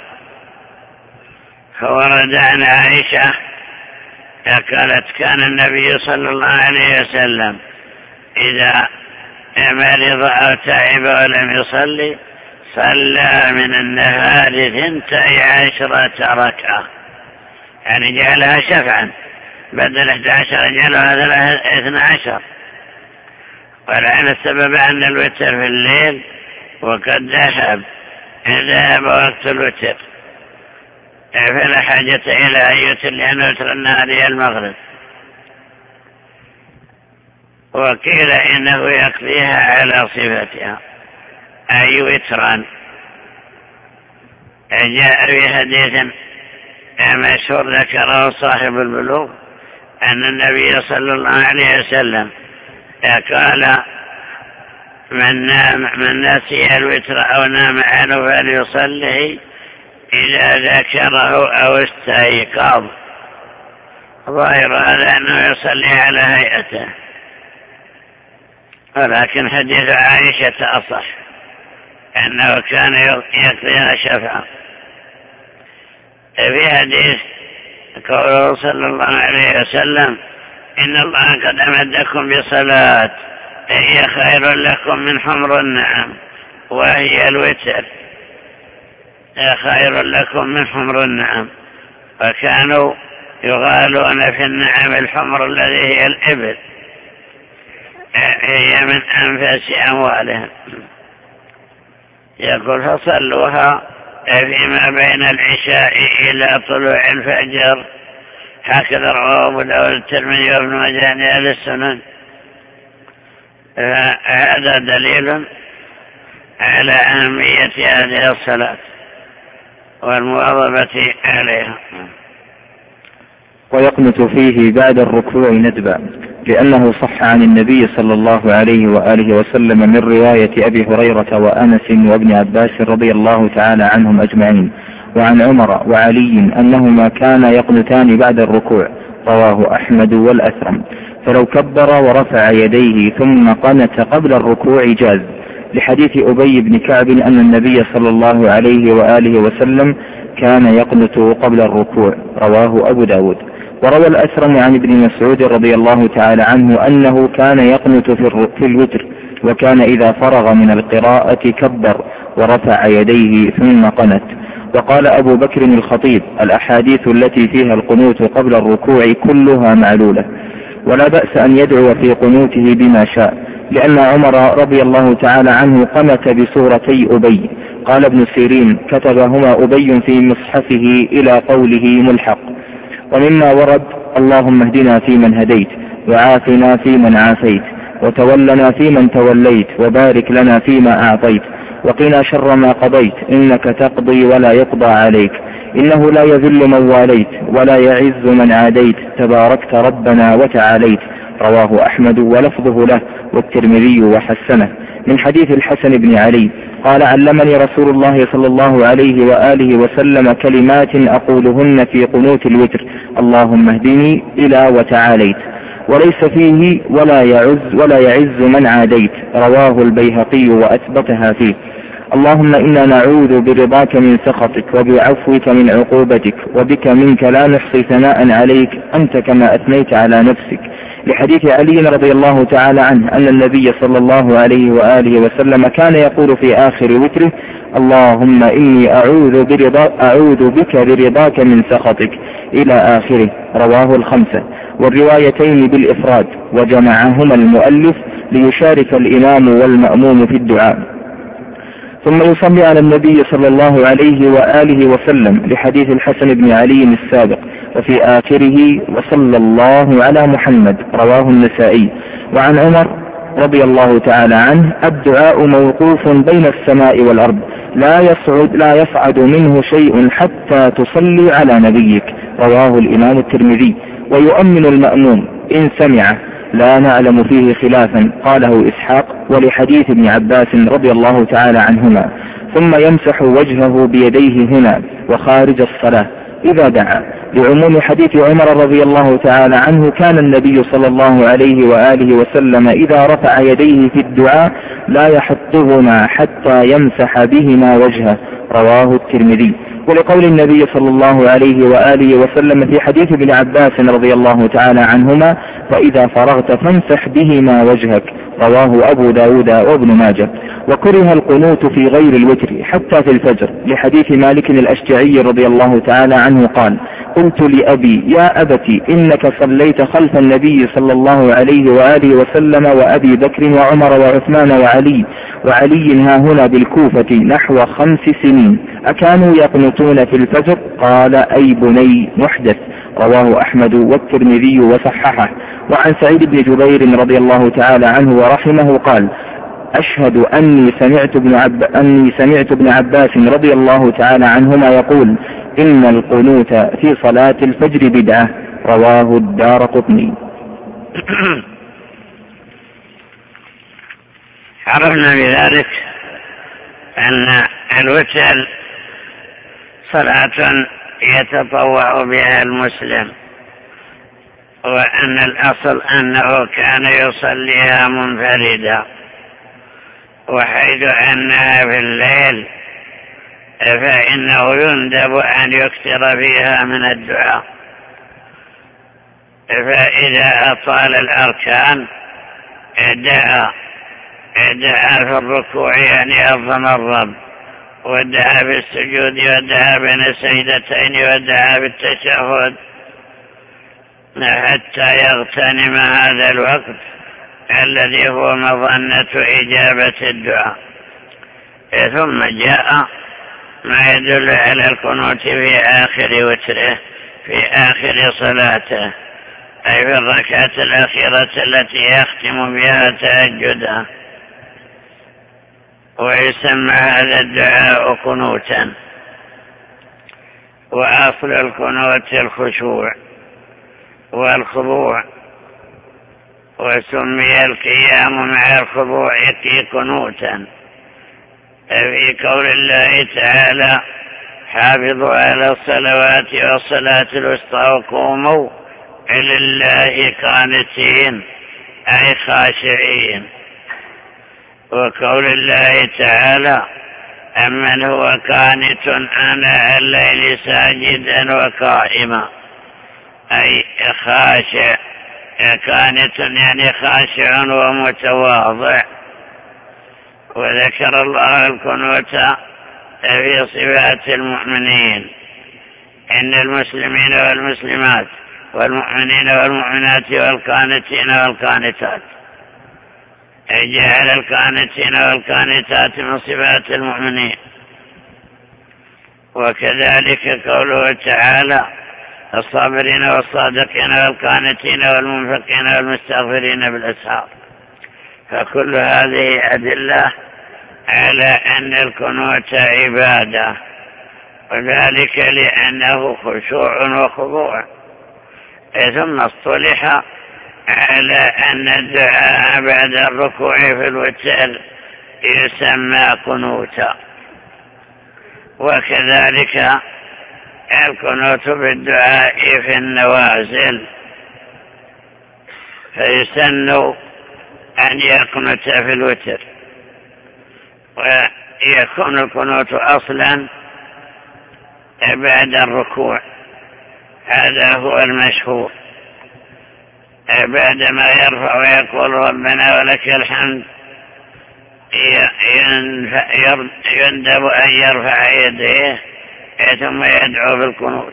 فورد عن عائشة قالت كان النبي صلى الله عليه وسلم إذا مرض أو تعب ولم يصلي صلى من النهار 12 ركعة، يعني جعلها شفعا بدل 11 جعلها 12. ولعل السبب أن الوتر في الليل وقد ذهب وقت الوتر، فلا حاجة إلى أن يوتر لأن وتر النهار هي المغرب. وقيل إنه يقضيها على صفتها أي وترا. جاء في حديث مشهور ذكره صاحب البلوغ أن النبي صلى الله عليه وسلم قال من نسي الوتر أو نام عنه فليصلي إذا ذكره أو استيقظ. ظاهر هذا أنه يصلي على هيئته، ولكن حديث عائشة أصح أنه كان يقضيها شفعا. في حديث قوله صلى الله عليه وسلم إن الله قد أمدكم بصلاة هي خير لكم من حمر النعم، وهي الوتر هي خير لكم من حمر النعم. وكانوا يغالون في النعم الحمر الذي هي الإبل، هي من أنفس أموالهم. يقول فصلوها فيما بين العشاء إلى طلوع الفجر، هكذا رواه أبو داود الترمذي وابن ماجه أهل السنن. هذا دليل على أهمية هذه الصلاة والمواظبة عليها. ويقنت فيه بعد الركوع ندبا، لأنه صح عن النبي صلى الله عليه وآله وسلم من رواية أبي هريرة وأنس وابن عباس رضي الله تعالى عنهم أجمعين، وعن عمر وعلي أنهما كانا يقنتان بعد الركوع، رواه أحمد والأثرم. فلو كبر ورفع يديه ثم قنت قبل الركوع جاز، لحديث أبي بن كعب أن النبي صلى الله عليه وآله وسلم كان يقنت قبل الركوع، رواه أبو داود. وروى الأثرم عن ابن مسعود رضي الله تعالى عنه أنه كان يقنت في الوتر، وكان إذا فرغ من القراءة كبر ورفع يديه ثم قنت. وقال أبو بكر الخطيب الأحاديث التي فيها القنوت قبل الركوع كلها معلولة، ولا بأس أن يدعو في قنوته بما شاء، لأن عمر رضي الله تعالى عنه قنت بسورتي أبي. قال ابن سيرين كتبهما أبي في مصحفه إلى قوله ملحق. ومما ورد اللهم اهدنا فيمن هديت، وعافنا فيمن عافيت، وتولنا فيمن توليت، وبارك لنا فيما أعطيت، وقنا شر ما قضيت، إنك تقضي ولا يقضى عليك، إنه لا يذل من واليت ولا يعز من عاديت، تباركت ربنا وتعاليت، رواه أحمد ولفظه له والترمذي وحسنه. من حديث الحسن بن علي قال علمني رسول الله صلى الله عليه وآله وسلم كلمات أقولهن في قنوت الوتر: اللهم اهدني إلى وتعاليت، وليس فيه ولا يعز من عاديت، رواه البيهقي وأثبتها فيه. اللهم إنا نعوذ برضاك من سخطك وبعفوك من عقوبتك، وبك منك لا نحصي ثناء عليك أنت كما أثنيت على نفسك، لحديث علي رضي الله تعالى عنه أن النبي صلى الله عليه وآله وسلم كان يقول في آخر وتره: اللهم إني أعوذ بك برضاك من سخطك، إلى آخره، رواه الخمسة، والروايتين بالإفراد، وجمعهما المؤلف ليشارك الإمام والمأموم في الدعاء. ثم يصلي على النبي صلى الله عليه وآله وسلم، لحديث الحسن بن علي السابق، وفي آخره وصلى الله على محمد، رواه النسائي. وعن عمر رضي الله تعالى عنه: الدعاء موقوف بين السماء والأرض، لا يصعد منه شيء حتى تصلي على نبيك، رواه الإمام الترمذي. ويؤمن المأموم إن سمعه، لا نعلم فيه خلافا، قاله إسحاق، ولحديث ابن عباس رضي الله تعالى عنهما. ثم يمسح وجهه بيديه هنا وخارج الصلاة إذا دعا، لعموم حديث عمر رضي الله تعالى عنه: كان النبي صلى الله عليه وآله وسلم إذا رفع يديه في الدعاء لا يحطهما حتى يمسح بهما وجهه، رواه الترمذي. ولقول النبي صلى الله عليه وآله وسلم في حديث ابن عباس رضي الله تعالى عنهما: فإذا فرغت فامسح بهما وجهك، رواه أبو داود وابن ماجه. وكره القنوت في غير الوتر حتى في الفجر، لحديث مالك الأشجعي رضي الله تعالى عنه قال: قلت لأبي: يا أبتي، إنك صليت خلف النبي صلى الله عليه وآله وسلم وأبي بكر وعمر وعثمان وعلي ها هنا بالكوفة نحو 5 سنين، أكانوا يقنطون في الفجر؟ قال: أي بني، محدث، رواه أحمد والترمذي وصححه. وعن سعيد بن جبير رضي الله تعالى عنه ورحمه قال: أشهد أني سمعت ابن عباس رضي الله تعالى عنهما يقول: إن القنوت في صلاة الفجر بدعة، رواه الدارقطني. عرفنا بذلك أن الوتر صلاة يتطوع بها المسلم، وأن الأصل أنه كان يصليها منفردا، وحيث أنها في الليل فإنه يندب أن يكثر فيها من الدعاء، فإذا أطال الأركان دعا في الركوع يعني أظم الرب، ودعا في السجود، ودعا بين السجدتين، ودعا في التشهد، حتى يغتنم هذا الوقت الذي هو مظنة إجابة الدعاء. ثم جاء ما يدل على القنوت في آخر وتره، في آخر صلاته، أي في الركعة الأخيرة التي يختم بها تهجده، ويسمى هذا الدعاء قنوتا. وأصل القنوت الخشوع والخضوع، وسمي القيام مع الخضوع قنوتا في قول الله تعالى: حافظوا على الصلوات والصلاة الوسطى وقوموا لله قانتين، أي خاشعين. وقول الله تعالى: أمن هو قانت آناء الليل ساجدا وقائما، أي خاشع. قانت يعني خاشع ومتواضع. وذكر الله القنوت في صفات المؤمنين: إن المسلمين والمسلمات والمؤمنين والمؤمنات والقانتين والقانتات، جعل القانتين والقانتات من صفات المؤمنين. وكذلك قوله تعالى: الصابرين والصادقين والقانتين والمنفقين والمستغفرين بالأسحار. فكل هذه أدلة على أن القنوت عبادة، وذلك لأنه خشوع وخضوع. ثم اصطلح على أن الدعاء بعد الركوع في الوتر يسمى قنوتا. وكذلك القنوت بالدعاء في النوازل، فيسن أن يقنت في الوتر، ويكون القنوت أصلا بعد الركوع، هذا هو المشهور. بعدما يرفع ويقول ربنا ولك الحمد يندب أن يرفع يديه ثم يدعو بالقنوت.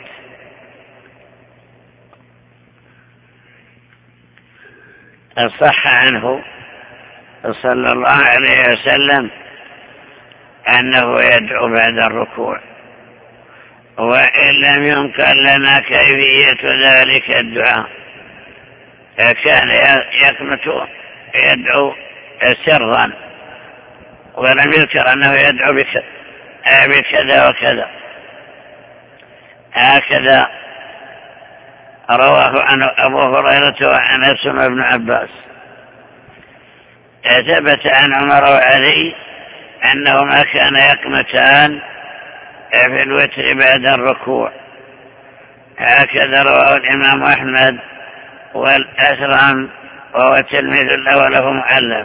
صح عنه صلى الله عليه وسلم أنه يدعو بعد الركوع، وإن لم ينقل لنا كيفية ذلك الدعاء. كان يقنط يدعو سرا، ولم يذكر أنه يدعو بكذا وكذا. هكذا رواه عن أبو هريرة وعن أنس بن عباس. ثبت عن عمر وعلي أنهما كان يقنتان في الوتر بعد الركوع. هكذا رواه الإمام أحمد والأثرم وهو تلميذ له وله مؤلف.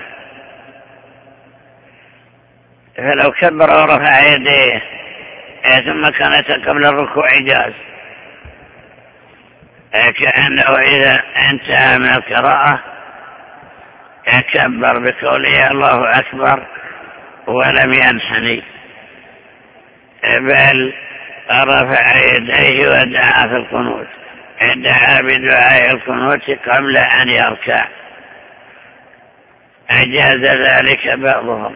فلو كبر ورفع يديه ثم كانت قبل الركوع جاز، كأنه إذا انتهى من القراءة كبر بقوله الله أكبر ولم ينحني، بل رفع يديه ودعا في القنوت، دعا بدعاء القنوت قبل أن يركع. أجاز ذلك بعضهم،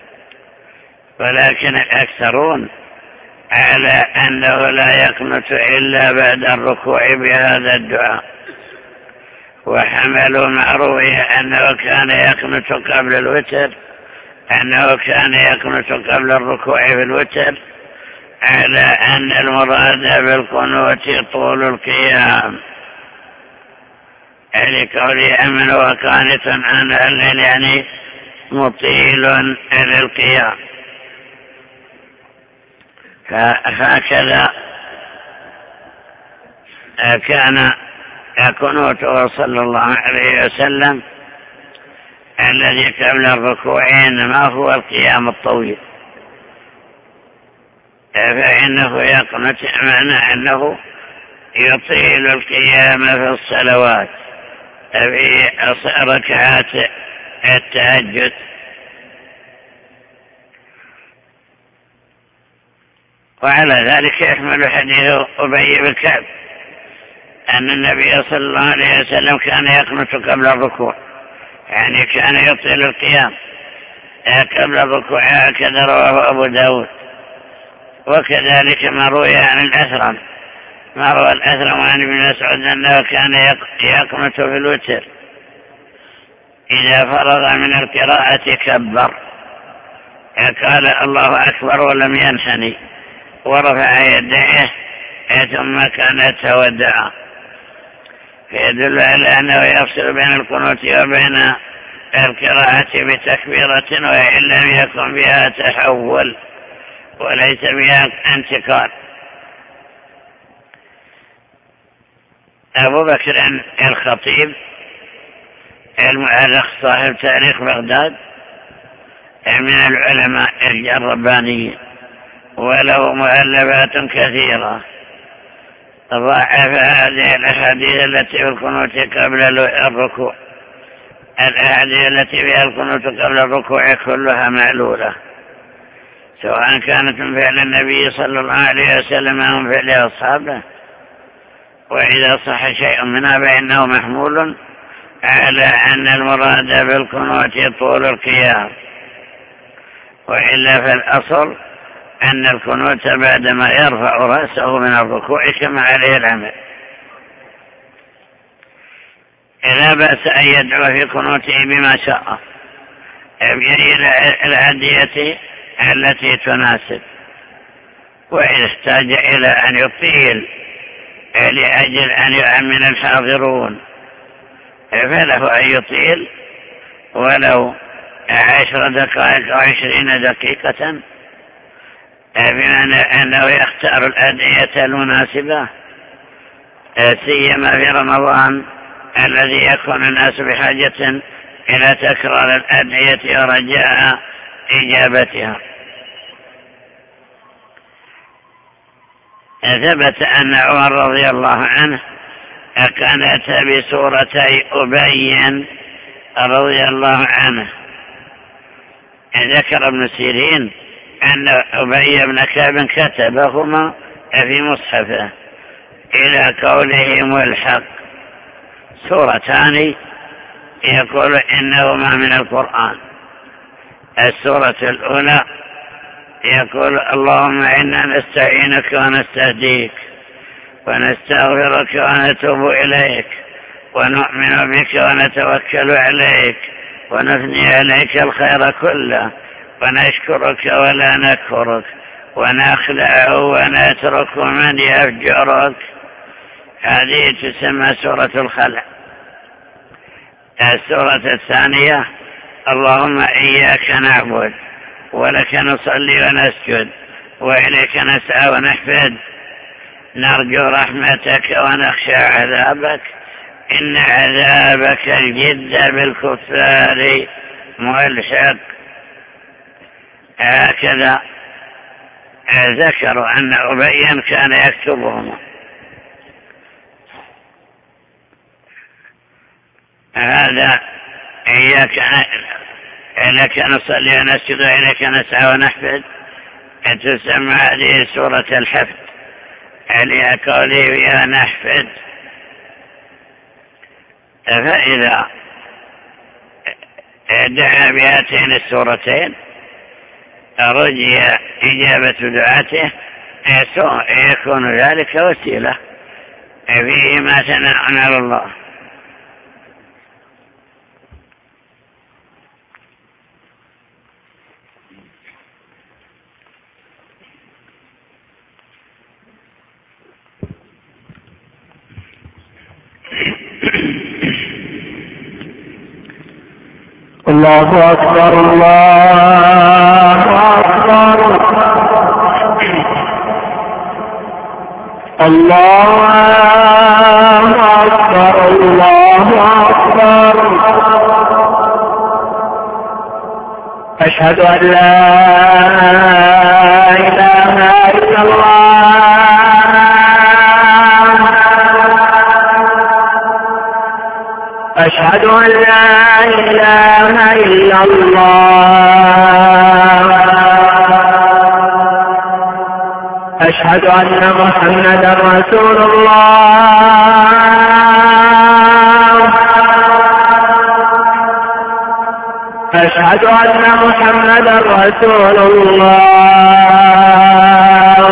ولكن الأكثرون على أنه لا يقنت إلا بعد الركوع بهذا الدعاء، وحملوا ما روي أنه كان يقنت قبل الوتر، أنه كان يقنت قبل الركوع في الوتر، على أن المراد بالقنوت طول القيام، لقوله أمن وقانت عن الليل، يعني مطيل للقيام. فهكذا كان قنوته صلى الله عليه وسلم الذي قبل الركوع إنما هو القيام الطويل، فإنه يقنت معنى أنه يطيل القيام في الصلوات في ركعات التهجد. وعلى ذلك يحمل حديث أبي بن كعب أن النبي صلى الله عليه وسلم كان يقنت قبل الركوع، يعني كان يطيل القيام قبل الركوع، هكذا رواه أبو داود. وكذلك ما روي عن الأثرم، ما روى الأثرم عن ابن مسعود أنه كان يقنت في الوتر إذا فرغ من القراءة كبر، قال الله أكبر ولم ينحني، ورفع يديه ثم كان تودع. فيدل على أنه يفصل بين القنوت وبين القراءة بتكبيرة، وإن لم يكن بها تحول وليس بها انتقال. أبو بكر الخطيب المؤرخ صاحب تاريخ بغداد من العلماء الربانيين، وله مؤلفات كثيرة، ضاعف هذه الأحاديث التي في القنوت قبل الركوع. الأحاديث التي فيها القنوت قبل الركوع كلها معلولة، سواء كانت من فعل النبي صلى الله عليه وسلم أو من فعل أصحابه، وإذا صح شيء منها فإنه محمول على أن المراد بالقنوت طول القيام، وإلا فالأصل أن القنوت بعدما يرفع رأسه من الركوع كما عليه العمل. لا بأس أن يدعو في قنوته بما شاء الأدعية التي تناسب، وإن احتاج إلى أن يطيل لأجل أن يؤمن الحاضرون فله أن يطيل ولو 10 دقائق أو 20 دقيقة، بمعنى أنه يختار الأدعية المناسبة، سيما في رمضان الذي يكون الناس بحاجة إلى تكرار الأدعية ورجاء إجابتها. ثبت أن عمر رضي الله عنه كان أتى بسورتي أبي رضي الله عنه. ذكر ابن سيرين أن أبي بن كعب كتبهما في مصحفه إلى قوله ملحق، سورتان يقول إنهما من القرآن. السورة الأولى يقول اللهم إنا نستعينك ونستهديك ونستغفرك ونتوب إليك ونؤمن بك ونتوكل عليك ونثني عليك الخير كله ونشكرك ولا نكفرك ونخلع ونترك من يفجرك. هذه تسمى سورة الخلع. السورة الثانية اللهم إياك نعبد ولك نصلي ونسجد وإليك نسعى ونحفد نرجو رحمتك ونخشى عذابك إن عذابك الجد بالكفار ملحق. هكذا ذكروا أن أبي كان يكتبهم. هذا إياك إليك نصلي ونسجد وإليك نسعى ونحفد تسمى هذه سورة الحفد عليها قوله يا نحفد. فإذا دعا بهاتين السورتين رجي إجابة دعاته يكون ذلك وسيلة فيه ما ثناء على الله. الله أكبر الله أكبر الله أكبر الله أكبر. أشهد أن لا إله إلا الله أشهد أن لا إله إلا الله أشهد أن محمدا رسول الله أشهد أن محمدا رسول الله.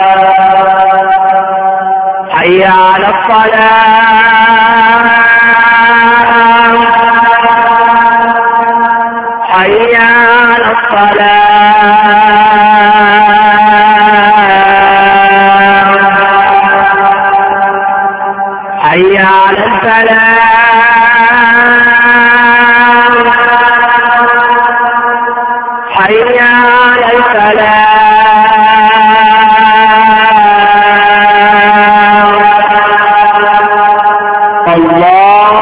حي على الصلاة حي على الصلاة حي على الفلاح حي على الفلاح. الله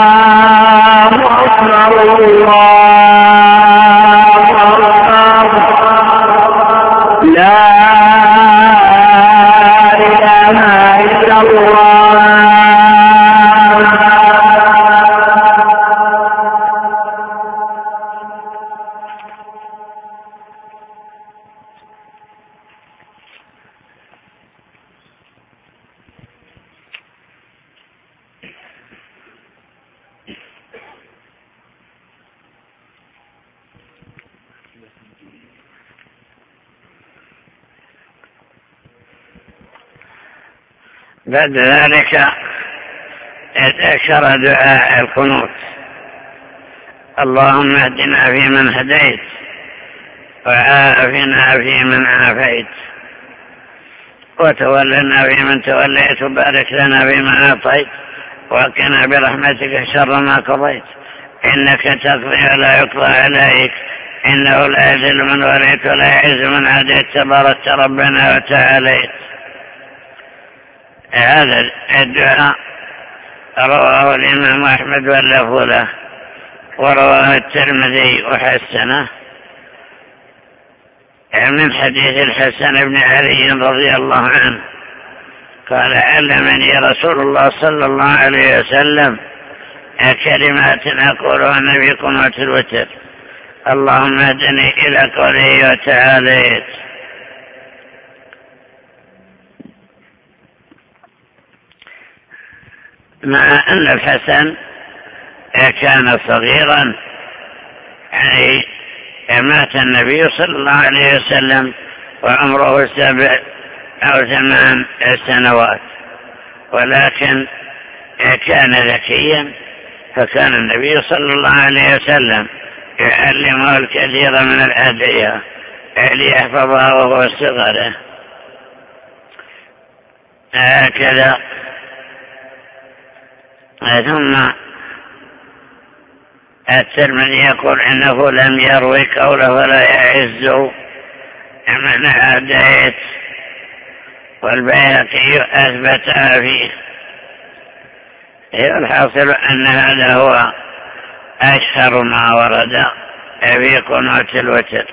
أكبر الله لا إله إلا الله. بعد ذلك ذكر دعاء القنوت اللهم اهدنا فيمن هديت وعافنا فيمن عافيت وتولنا فيمن توليت وبارك لنا فيما أعطيت وقنا برحمتك شر ما قضيت إنك تقضي ولا يقضى عليك إنه لا يذل من وليت ولا يعز من عاديت تباركت ربنا وتعاليت. هذا الدعاء رواه الإمام أحمد واللفظ له ورواه الترمذي وحسنه من حديث الحسن بن علي رضي الله عنه قال علمني رسول الله صلى الله عليه وسلم كلمات أقولها في قنوت الوتر اللهم اهدني إلى قوله وتعاليت. مع أن الحسن كان صغيرا يعني مات النبي صلى الله عليه وسلم وعمره 7 أو 8 سنوات، ولكن كان ذكيا، فكان النبي صلى الله عليه وسلم يعلمه الكثير من الأدعية ليحفظها وهو صغره. هكذا. ثم الترمذي يقول إنه لم يروي قوله ولا يعز من عاديت، والبيهقي أثبتها فيه. الحاصل أن هذا هو أشهر ما ورد في قنوت الوتر.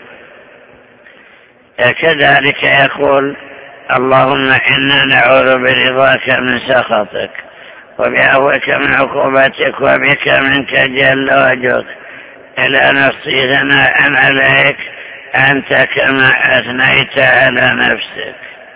كذلك يقول اللهم إنا نعوذ برضاك من سخطك وبعفوك من عقوبتك وبك منك جل وجهك إلى نفسي ثناء عليك أنت كما أثنيت على نفسك.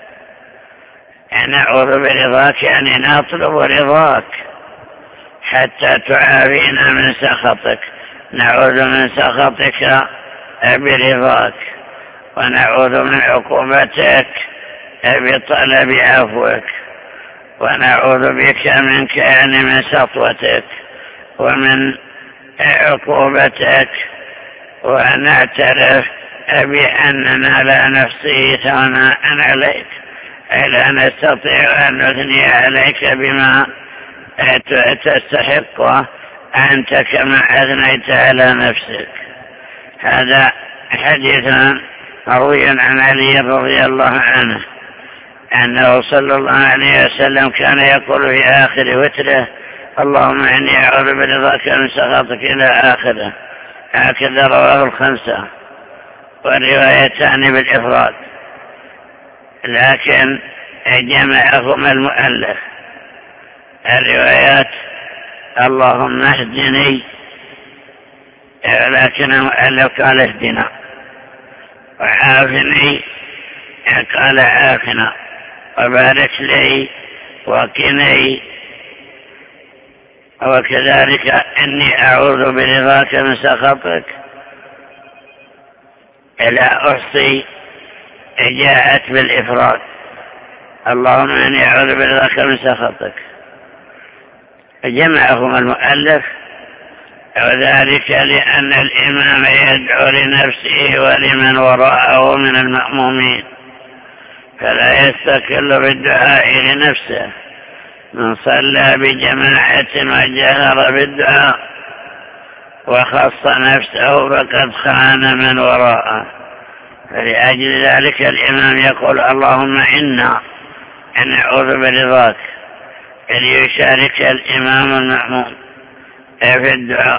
نعوذ برضاك يعني نطلب رضاك حتى تعافينا من سخطك، نعوذ من سخطك برضاك، ونعوذ من عقوبتك بطلب عفوك، ونعوذ بك منك يعني من سطوتك ومن عقوبتك، ونعترف بأننا لا نحصي ثناء عليك، أي لا نستطيع أن نثني عليك بما تستحق أنت كما أثنيت على نفسك. هذا حديث مروي عن علي رضي الله عنه أنه صلى الله عليه وسلم كان يقول في آخر وتره اللهم إني أعوذ برضاك من سخطك إلى آخره. هكذا رواه الخمسة والروايتان بالإفراد، لكن جمعهما المؤلف. الروايات اللهم اهدني، لكن المؤلف قال اهدنا، وعافني قال عافنا، وبارك لي وقني، وكذلك إني أعوذ برضاك من سخطك لا أحصي جاءت بالإفراد اللهم إني أعوذ برضاك من سخطك، جمعهما المؤلف، وذلك لأن الإمام يدعو لنفسه ولمن وراءه من المأمومين، فلا يستقل بالدعاء لنفسه. من صلى بجماعة وجهر بالدعاء وخص نفسه فقد خان من وراءه. فلأجل ذلك الإمام يقول اللهم إنا نعوذ برضاك، ليشارك الإمام المأموم في الدعاء.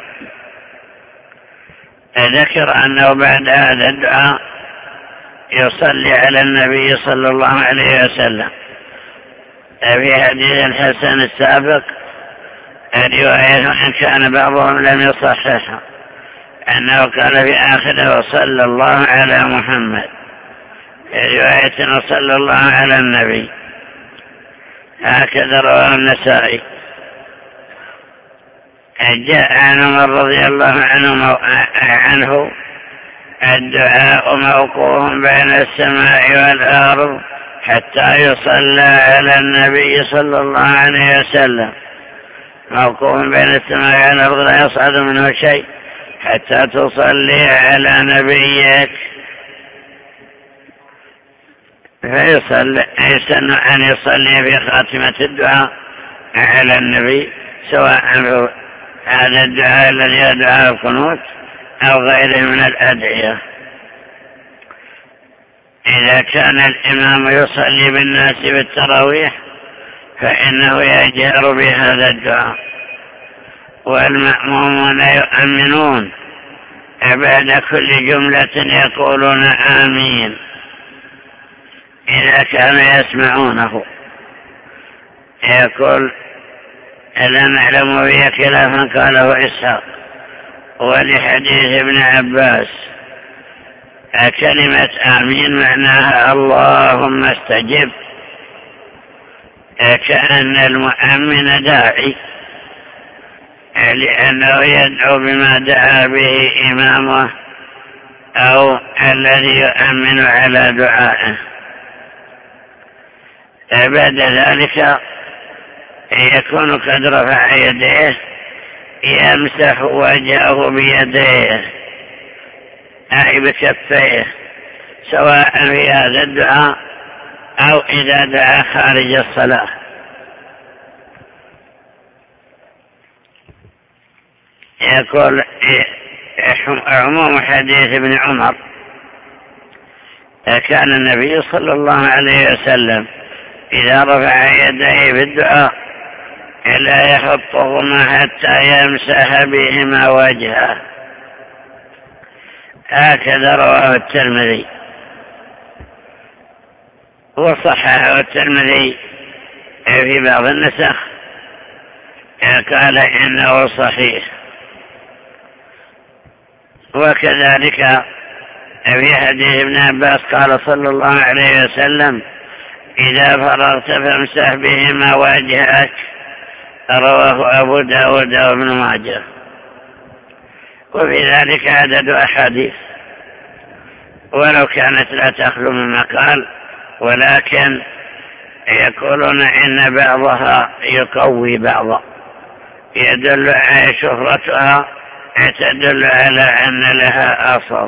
ذكر أنه بعد هذا الدعاء يصلي على النبي صلى الله عليه وسلم. في حديث الحسن السابق رواية إن كان بعضهم لم يصححها أنه قال في آخره وصلى الله على محمد، في رواية وصلى الله على النبي. هكذا رواه النسائي. جاء عن عمر رضي الله عنه الدعاء موقوف بين السماء والأرض حتى يصلى على النبي صلى الله عليه وسلم. موقوف بين السماء والأرض لا يصعد منه شيء حتى تصلي على نبيك، فيسن أن يصلي في خاتمة الدعاء على النبي، سواء هذا الدعاء الذي يدعى القنوت أو غيره من الأدعية. إذا كان الإمام يصلي بالناس بالتراويح فإنه يجهر بهذا الدعاء، والمأمومون يؤمنون بعد كل جملة يقولون آمين إذا كانوا يسمعونه. يقول لا نعلم به خلافا قاله إسحاق. ولحديث ابن عباس كلمة آمين معناها اللهم استجب، كأن المؤمن داعي، لأنه يدعو بما دعا به إمامه أو الذي يؤمن على دعائه. بعد ذلك يكون قد رفع يديه يمسح وجهه بيديه أي بكفيه، سواء في هذا الدعاء أو إذا دعا خارج الصلاة. يقول عموم حديث ابن عمر: كان النبي صلى الله عليه وسلم إذا رفع يديه بالدعاء لا يحطهما حتى يمسح بهما وجهه. هكذا رواه الترمذي، وصححه الترمذي في بعض النسخ، قال إنه صحيح. وكذلك في حديث ابن عباس قال صلى الله عليه وسلم: إذا فرغت فامسح بهما وجهك. رواه أبو داود وابن ماجه. وفي ذلك عدد أحاديث ولو كانت لا تخلو مما قال، ولكن يقولون إن بعضها يقوي بعضا، يدل على شهرتها تدل على أن لها أصل.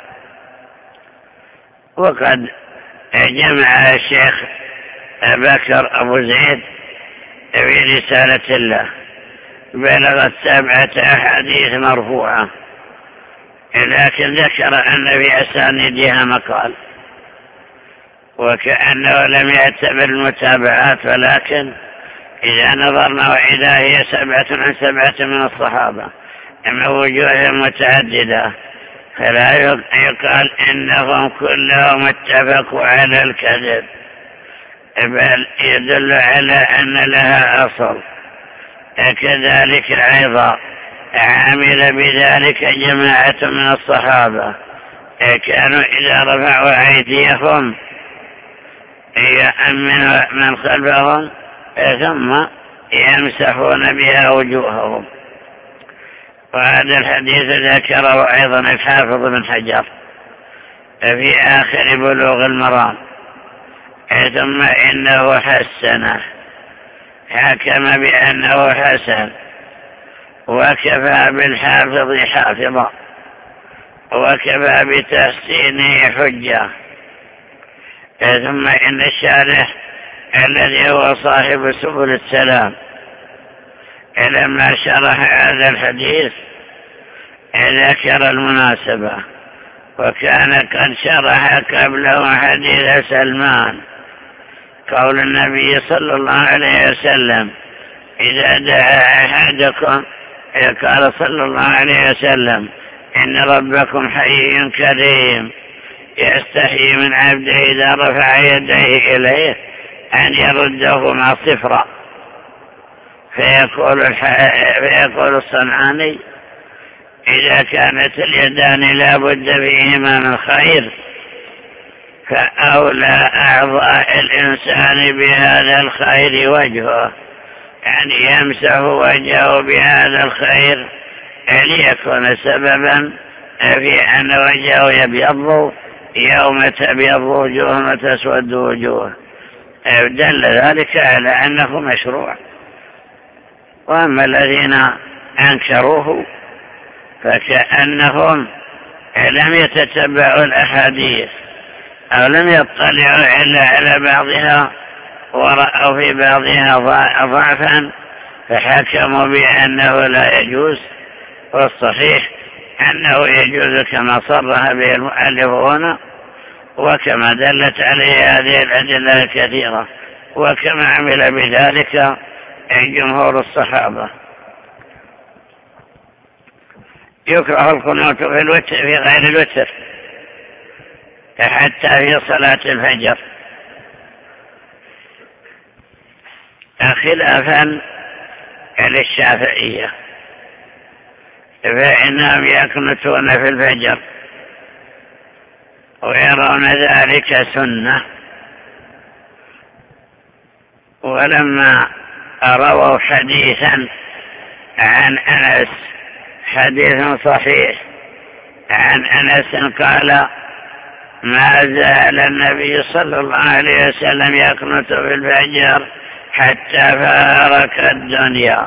وقد جمع الشيخ بكر أبو زيد في رسالة الله بلغت 7 أحاديث مرفوعة، لكن ذكر أن في أسانيدها مقال، وكأنه لم يعتبر المتابعات، ولكن إذا نظرنا وإذا هي 7 عن 7 من الصحابة من وجوه متعددة، فلا يقال إنهم كلهم اتفقوا على الكذب، بل يدل على أن لها أصل. كذلك أيضا عمل بذلك جماعة من الصحابة، كانوا إذا رفعوا أيديهم يأمن من خلفهم ثم يمسحون بها وجوههم. وهذا الحديث ذكره أيضا الحافظ بن حجر في آخر بلوغ المرام، ثم إنه حسنه، حكم بأنه حسن، وكفى بالحافظ حافظا، وكفى بتحسينه حجة. ثم إن الشارح الذي هو صاحب سبل السلام لما شرح هذا الحديث ذكر المناسبة، وكان قد شرح قبله حديث سلمان قول النبي صلى الله عليه وسلم: إذا دعا أحدكم، قال صلى الله عليه وسلم: إن ربكم حي كريم يستحي من عبده إذا رفع يديه إليه أن يردهما صفرا. فيقول الصنعاني: إذا كانت اليدان لا بد فيهما من خير، فأولى أعضاء الإنسان بهذا الخير وجهه، يعني يمسح وجهه بهذا الخير ليكون سببا في أن وجهه يبيض يوم تبيض وجوه وتسود وجوه. دل ذلك على أنه مشروع. وأما الذين أنكروه فكأنهم لم يتتبعوا الأحاديث أو لم يطلعوا إلا على بعضها ورأوا في بعضها ضعفا فحكموا بأنه لا يجوز، والصحيح أنه يجوز كما صرح به المؤلف هنا، وكما دلت عليه هذه الأدلة الكثيرة، وكما عمل بذلك جمهور الصحابة. يكره القنوت في الوتر في غير الوتر حتى في صلاة الفجر، خلافا للشافعية، فإنهم يقنتون في الفجر ويرون ذلك سنة. ولما رووا حديثا عن أنس، حديث صحيح عن أنس قال: ما زال النبي صلى الله عليه وسلم يقنت في الفجر حتى فارق الدنيا.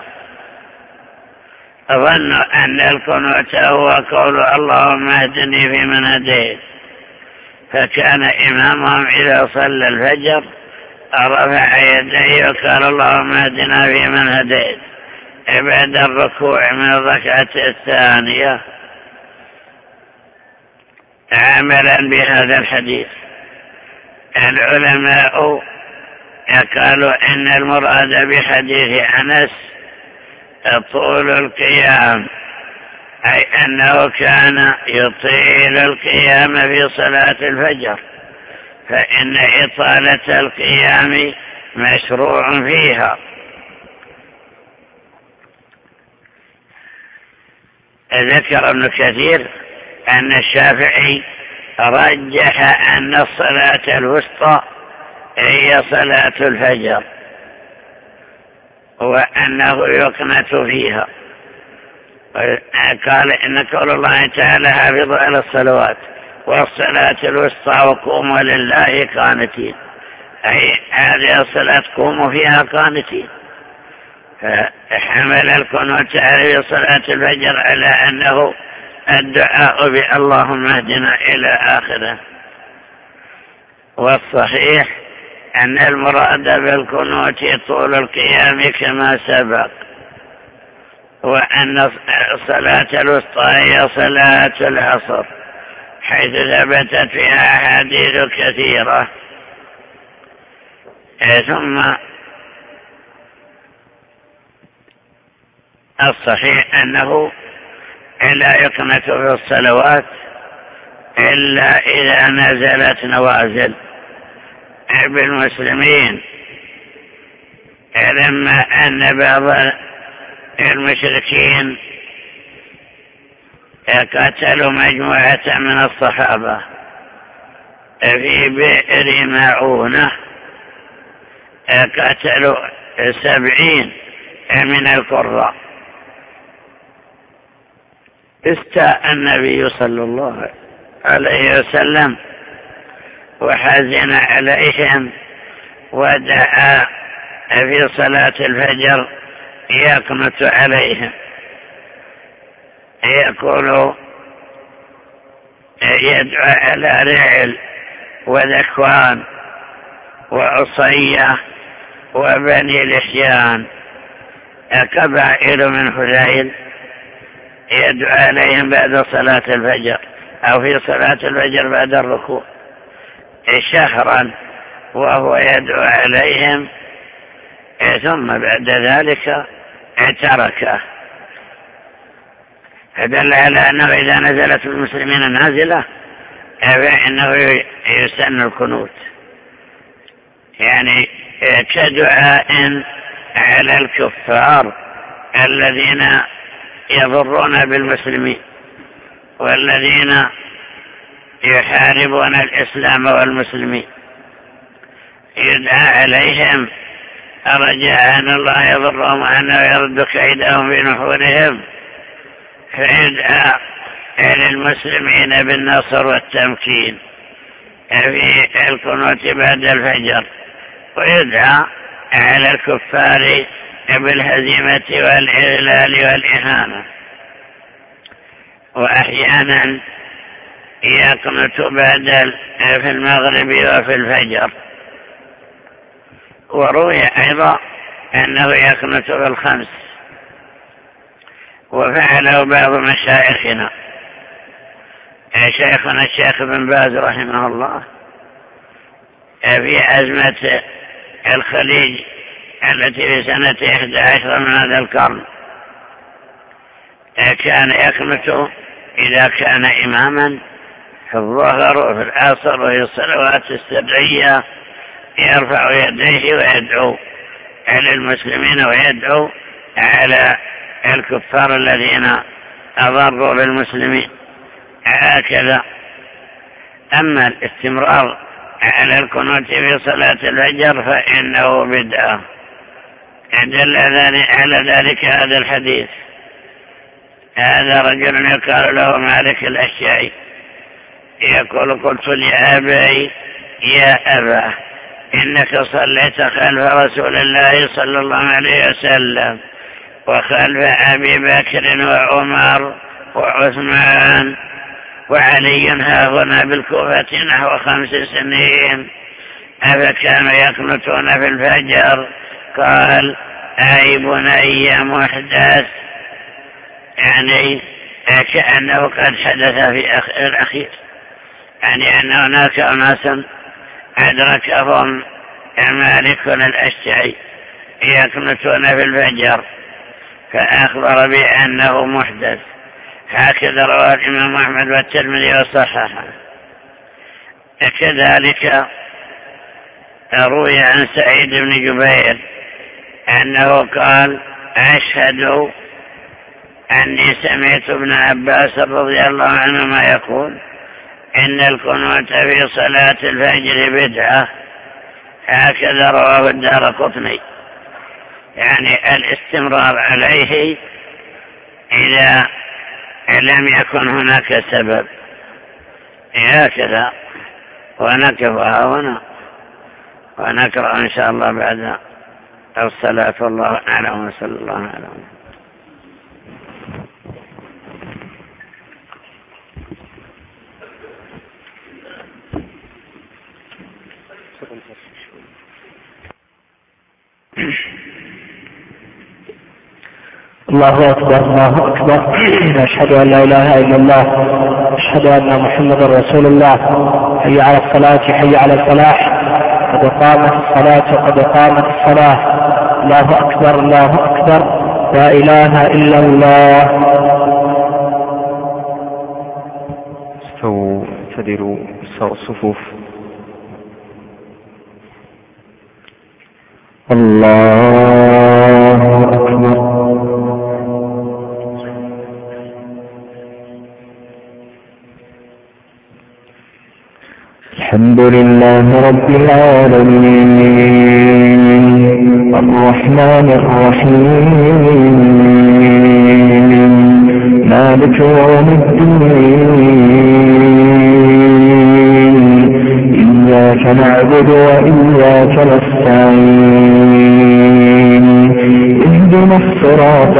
أظن أن القنوت هو قول: اللهم اهدني فيمن هديت. فكان إمامهم إذا صلى الفجر رفع يديه وقال: اللهم اهدنا فيمن هديت بعد الركوع من الركعة الثانية، عملا بهذا الحديث. العلماء قالوا إن المراد بحديث أنس طول القيام، أي أنه كان يطيل القيام في صلاة الفجر، فإن إطالة القيام مشروع فيها. ذكر ابن كثير أن الشافعي رجح أن الصلاة الوسطى هي صلاة الفجر، وأنه يقنت فيها. قال: إن قول الله تعالى: حافظوا على الصلوات والصلاة الوسطى وقوموا لله قانتين، أي هذه الصلاة قوموا فيها قانتين. فحمل القنوت على صلاة الفجر على أنه الدعاء اللهم اهدنا إلى آخره. والصحيح أن المراد بالقنوت طول القيام كما سبق، وأن الصلاة الوسطى هي صلاة العصر، حيث ثبتت فيها أحاديث كثيرة. ثم الصحيح أنه لا يقنت في الصلوات إلا إذا نزلت نوازل بالمسلمين، لما أن بعض المشركين قتلوا مجموعة من الصحابة في بئر معونة، قتلوا 70 من القراء. استاء النبي صلى الله عليه وسلم وحزن عليهم، ودعا في صلاة الفجر يقنت عليهم، يقول: يدعو على رعل وذكوان وعصية وبني لحيان، قبائل من حذيل، يدعو عليهم بعد صلاة الفجر أو في صلاة الفجر بعد الركوع شهرا، وهو يدعو عليهم، ثم بعد ذلك تركه. فدل على أنه إذا نزلت المسلمين نازلة فإنه يسن القنوت، يعني كدعاء على الكفار الذين يضرون بالمسلمين والذين يحاربون الإسلام والمسلمين، يدعى عليهم رجاء أن الله يضرهم وأنه يرد كيدهم في نحورهم، فيدعى للمسلمين بالنصر والتمكين في القنوت بعد الفجر، ويدعى على الكفار بالهزيمة والإذلال والإهانة. وأحيانا يقنت في المغرب وفي الفجر. وروي أيضا أنه يقنت في الخمس، وفعله بعض مشايخنا، شيخنا الشيخ بن باز رحمه الله في أزمة الخليج التي في سنة 11 من هذا القرن، كان يقنت إذا كان إماما في الظهر وفي العصر وفي الصلوات السرية، يرفع يديه ويدعو على المسلمين ويدعو على الكفار الذين أضروا بالمسلمين، هكذا. أما الاستمرار على القنوت في صلاة الفجر فإنه بدعة، دل على ذلك هذا الحديث: هذا رجل يقال له مالك الأشجعي يقول قلت لأبي يا أبا إنك صليت خلف رسول الله صلى الله عليه وسلم وخلف أبي بكر وعمر وعثمان وعلي ها هنا بالكوفة نحو 5 سنين أفكانوا يقنطون في الفجر؟ قال أي بني محدث، يعني كأنه قد حدث في الأخير، يعني أن هناك أناسا أدركهم مالك الأشجعي يقنطون في الفجر فأخبر بأنه محدث. هكذا رواه الإمام أحمد والترمذي وصححه. كذلك روي عن سعيد بن جبير أنه قال أشهد أني سمعت ابن عباس رضي الله عنهما يقول إن القنوت في صلاة الفجر بدعة. هكذا رواه الدارقطني، يعني الاستمرار عليه إذا لم يكن هناك سبب. هكذا ونكفها هنا ونقرأ إن شاء الله بعد الصلاة والله أعلم وصلى الله عليه وسلم. الله أكبر الله أكبر. أشهد أن لا إله إلا الله، أشهد أن محمدا رسول الله. حي على الصلاة حي على الفلاح، قد قامت الصلاة قد قامت الصلاة. الله أكبر الله أكبر، لا إله إلا الله. استووا اعتدلوا سووا الصفوف. الله أكبر. الحمد لله رب العالمين، الرحمن الرحيم، مالك يوم الدين، إياك نعبد وإياك نستعين، اهدنا الصراط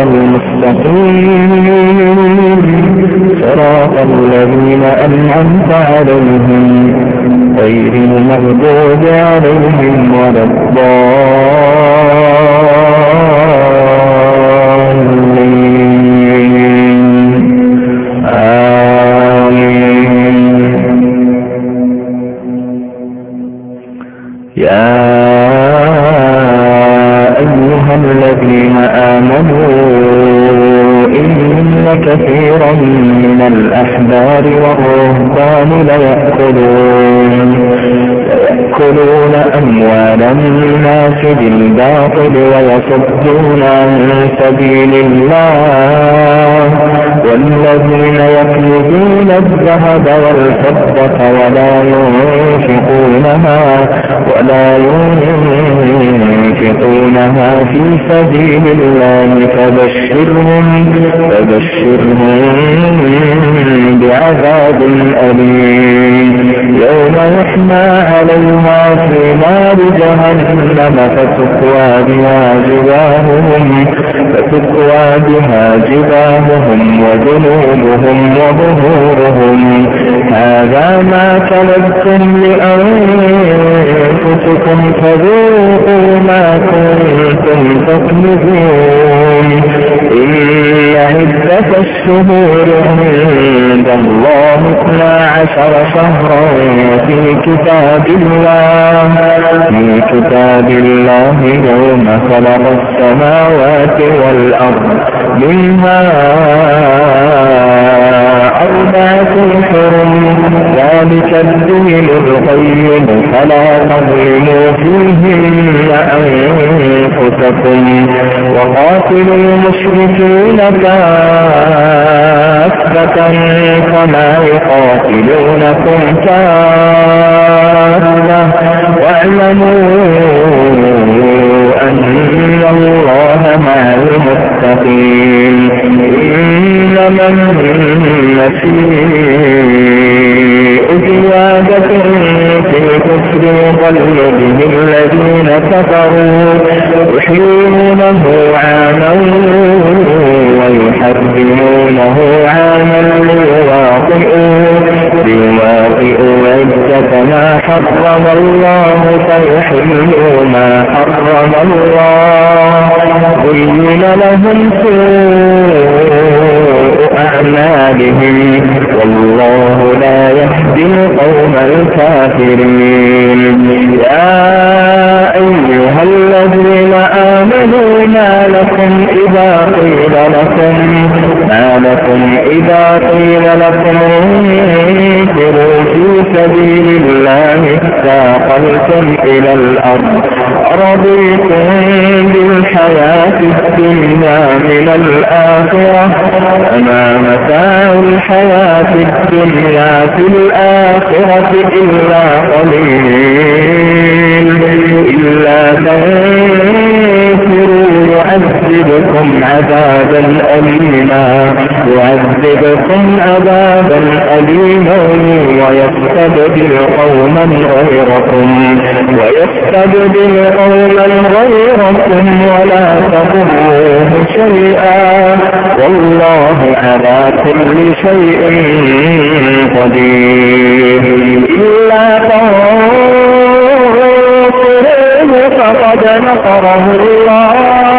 المستقيم، صراط الذين أنعمت عليهم غير المغضوب عليهم ولا الضالين. آمين. يا أيها الذين آمنوا إن كثيرا من الأحبار والرهبان ليأكلون أموال الناس بالباطل ويصدون عن سبيل الله، والذين يكنزون الذهب والفضة ولا ينفقونها في سبيل الله فبشرهم بعذاب أليم، يوم يحمى عليها في نار جهنم فتكوى بها جباههم وجنوبهم وظهورهم، هذا ما كنزتم لأنفسكم فذوقوا ما كنتم تكنزون. إن عدة الشهور عند الله 12 شهرا في كتاب الله يوم خلق السماوات والأرض، منها 4 حرم، ذلك الدين القيم، فلا تظلموا فيهن أنفسكم، وقاتلوا المشركين كافة كما يقاتلونكم كافة، واعلموا أن الله مع المتقين. إنما زيادة في الكفر يضل به الذين كفروا يحلونه عاما ويحرمونه عاما ليواطئوا عدة ما حرم الله فيحلوا ما حرم الله زين لهم سوء أعمالهم والله لا يهدي القوم الكافرين. يا أيها الذين آمنوا ما لكم إذا قيل لكم انفروا في سبيل الله اثاقلتم إلى الأرض أرضيتم بالحياة الدنيا من الآخرة فما متاع الحياة الدنيا في الآخرة إلا قليل إلا تنفروا يعذبكم عذابا أليما ويستبدل قوما غيركم ولا تضروه شيئا والله على كل شيء قدير. إلا تنصروه فقد نصره الله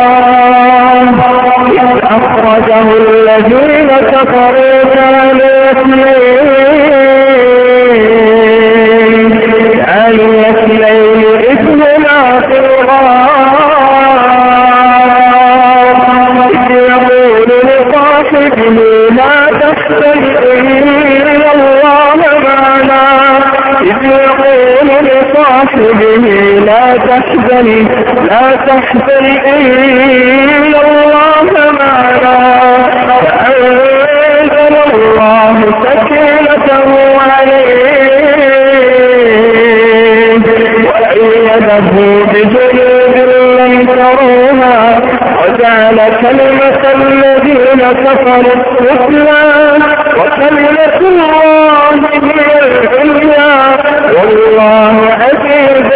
إذ أخرجه الذين كفروا ثاني اثنين إذ هما في الغار إذ يقول لصاحبه لا تحزن إن الله معنا إن الله معنا فأنزل الله سكينته عليه وأيده بجنود لم تروها وجعل كلمة الذين كفروا السفلى وكلمة الله هي العليا والله عزيز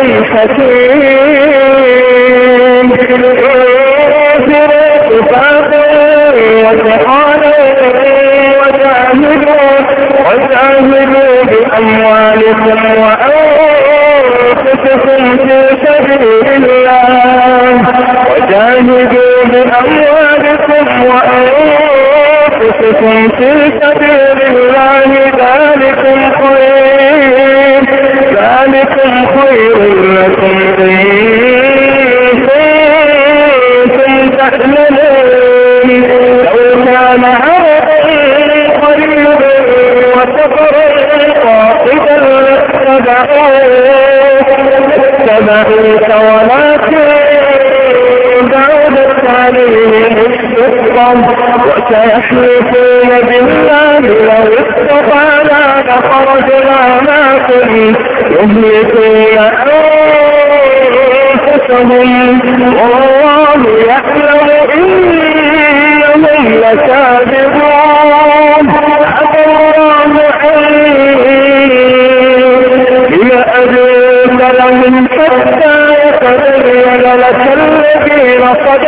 حكيم. انفروا خفافا وثقالا وجاهدوا بأموالكم وأنفسكم في سبيل الله ذلكم خير لكم إن كنتم تعلمون. لو كان عرضا قريبا وسفرا قاصدا لاتبعوك ولكن بعدت عليهم الشقة وسيحلفون بالله لو استطعنا لخرجنا معكم يهلكون أنفسهم والله يعلم إنهم لكاذبون. عفى الله لما أذنت لهم حتى يتبين لك الذين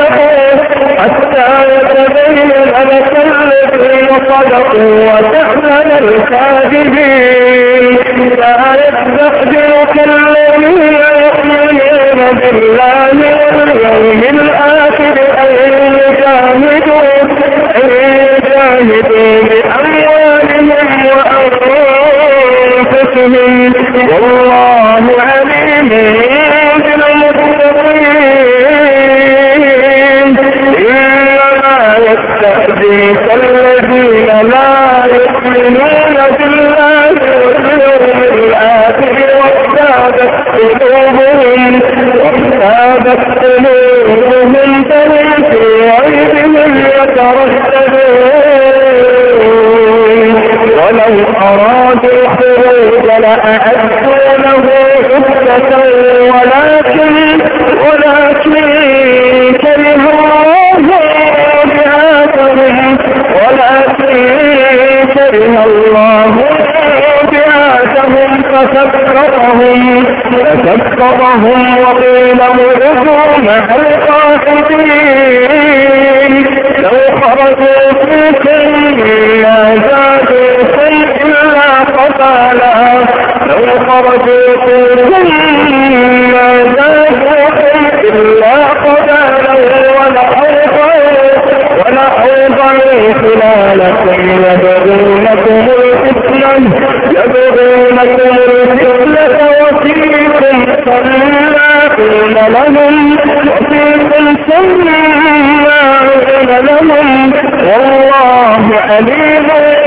صدقوا وتعمل الكاذبين. لا يستخدمك الذين يؤمنون بالله واليوم الآخر أن يجاهدوا بأموالهم وأنفسهم والله عليم بالمتقين. إنما يستهزئك الذين لا يؤمنون بالله واليوم الآخر وارتابت قلوبهم فهم في ريبهم يترددون. ولو أرادوا الخروج لأعدوا له عدة ولكن كره الله بعاثهم فسقطهم وقيل اضربوا مع القاعدين لو خرجوا فيكم ما زادوكم إلا قتالا لو خرجوا فيكم ما زادوكم إلا قتالا ولأوضعوا خلالكم يبغونكم الفتنة وفيكم سماعون لهم والله عليم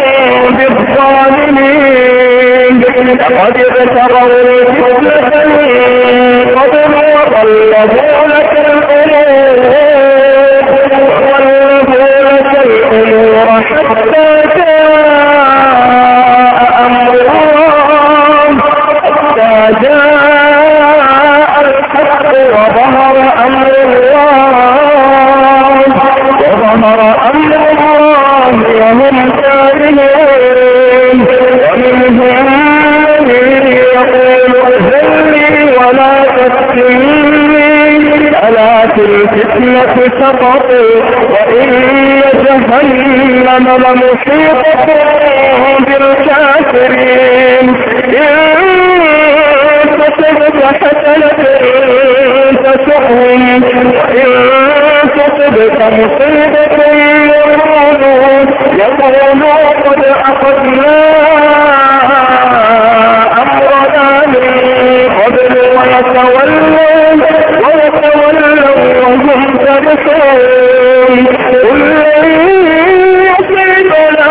بالظالمين لقد ابتغوا الفتنة من قبل وقلبوا لك الأمور حتى جاء أمر الله الحق وظهر أمر الله وهم كارهون ومنهم من يقول ائذني ولا تفتني ألا في الفتنة سقطوا وإن جهنم لمحيطة بالكافرين إن تصبك حسنة تسؤهم وإن تصبك مصيبة يقولوا قد أخذنا أمرنا من قبل ويتولوا وهم فرحون قل لن يصيبنا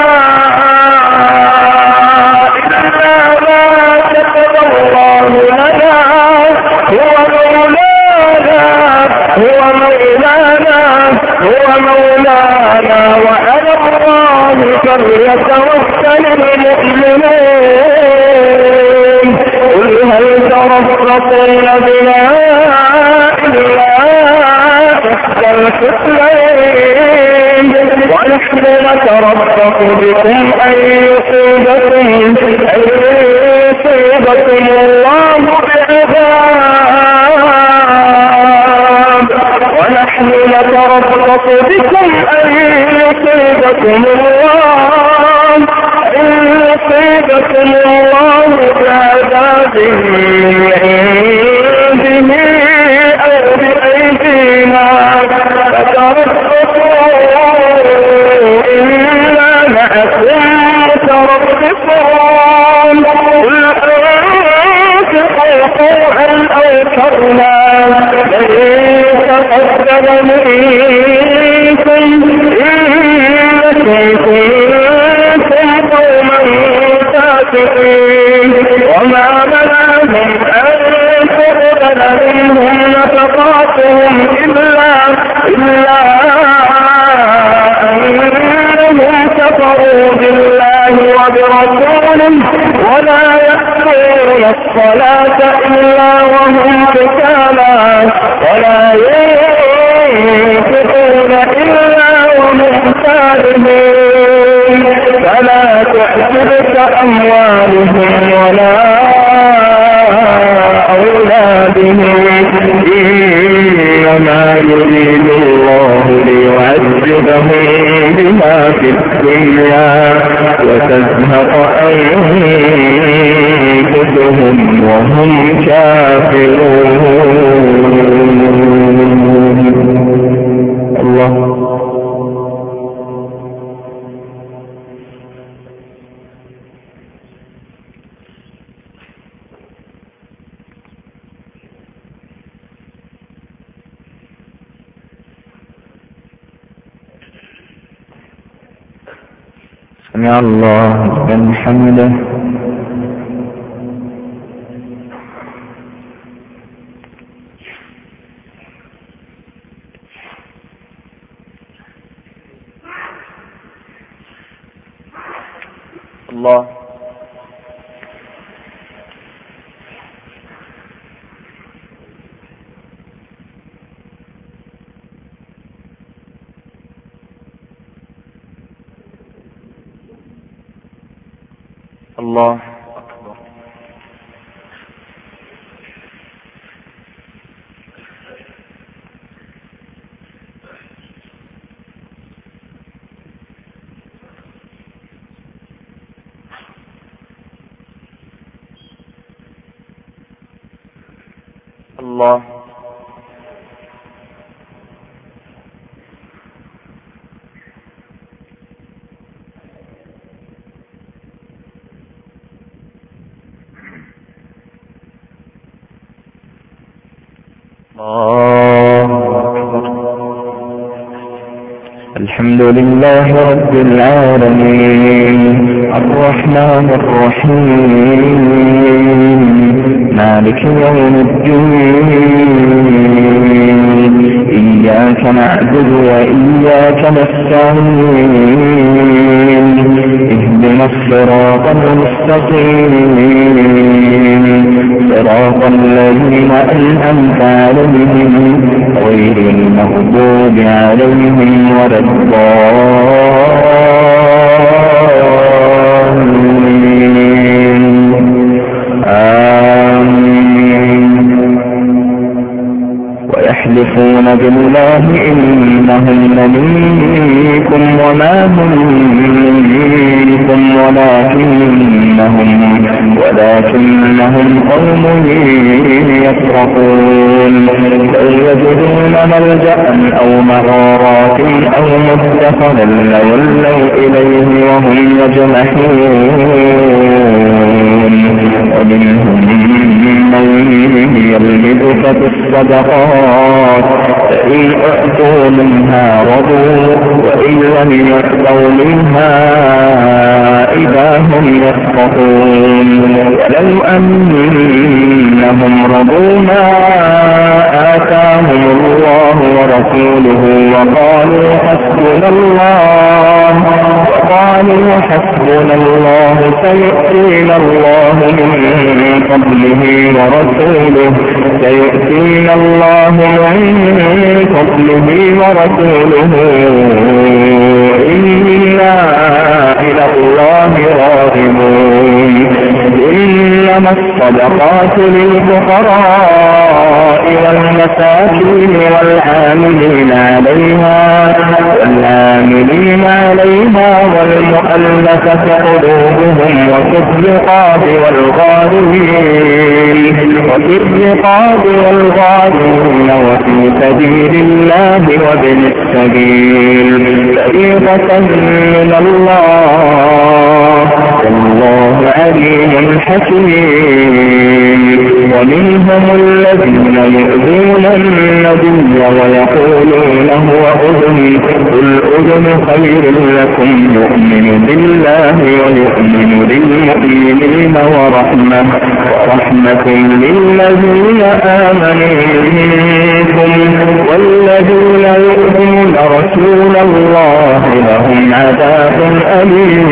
إلا ما كتب الله لنا هو مولانا وعلى الله فليتوكل المؤمنون قل هل تربصون بنا إلا إحدى الحسنيين ونحن نتربص بكم أن يصيبكم الله بعذاب ونحن نتربص بكم أن يصيبكم الله بعذاب من عنده أو بأيدينا فتربصوا إنا معكم متربصون قل أنفقوا طوعا أو كرها تقبل منكم إنكم كنتم قوما فاسقين وما منعهم أن تقبل منهم نفقاتهم إلا أنهم كفروا بالله وبرسوله ولا يأتون الصلاة إلا وهم كسالى ولا ينفقون إلا وهم كارهون فلا تعجبك أموالهم ولا أولادهم إنما يريد الله ليعذبهم بها في الدنيا وتزهق أنفسهم وهم كافرون الله سمع الله لمن حمده الله الله أكبر الله. الحمد لله رب العالمين الرحمن الرحيم مالك يوم الدين إياك نعبد وإياك نستعين اهدنا الصراط المستقيم صراط الذين أنعمت عليهم غير المغضوب عليهم ولا الضالين آمين. ويحلفون بالله إنهم لمنكم وما هم منكم ولكنهم قوم يفرقون لو يجدون ملجأ أو مغارات أو مدخلا لولوا إليه وهم يجمحون ومنهم من يلمزك في الصدقات فإن أعطوا منها رضوا وإن لم يعطوا منها إذا هم يسخطون ولو أنهم رضوا ما آتاهم الله ورسوله وقالوا حسبنا الله سيؤتينا الله من فضله ورسوله إنا إلى الله راغبون إنما الصدقات للفقراء والمساكين والعاملين عليها والمؤلفة قلوبهم وفي الرقاب والغارمين وفي سبيل الله وابن السبيل فريضة من الله والله عليم حكيم. ومنهم الذين يؤذون النبي ويقولون هو أذن قل أذن خير لكم يؤمن بالله ويؤمن للمؤمنين ورحمة للذين آمنوا منكم والذين يؤذون رسول الله لهم عذاب أليم.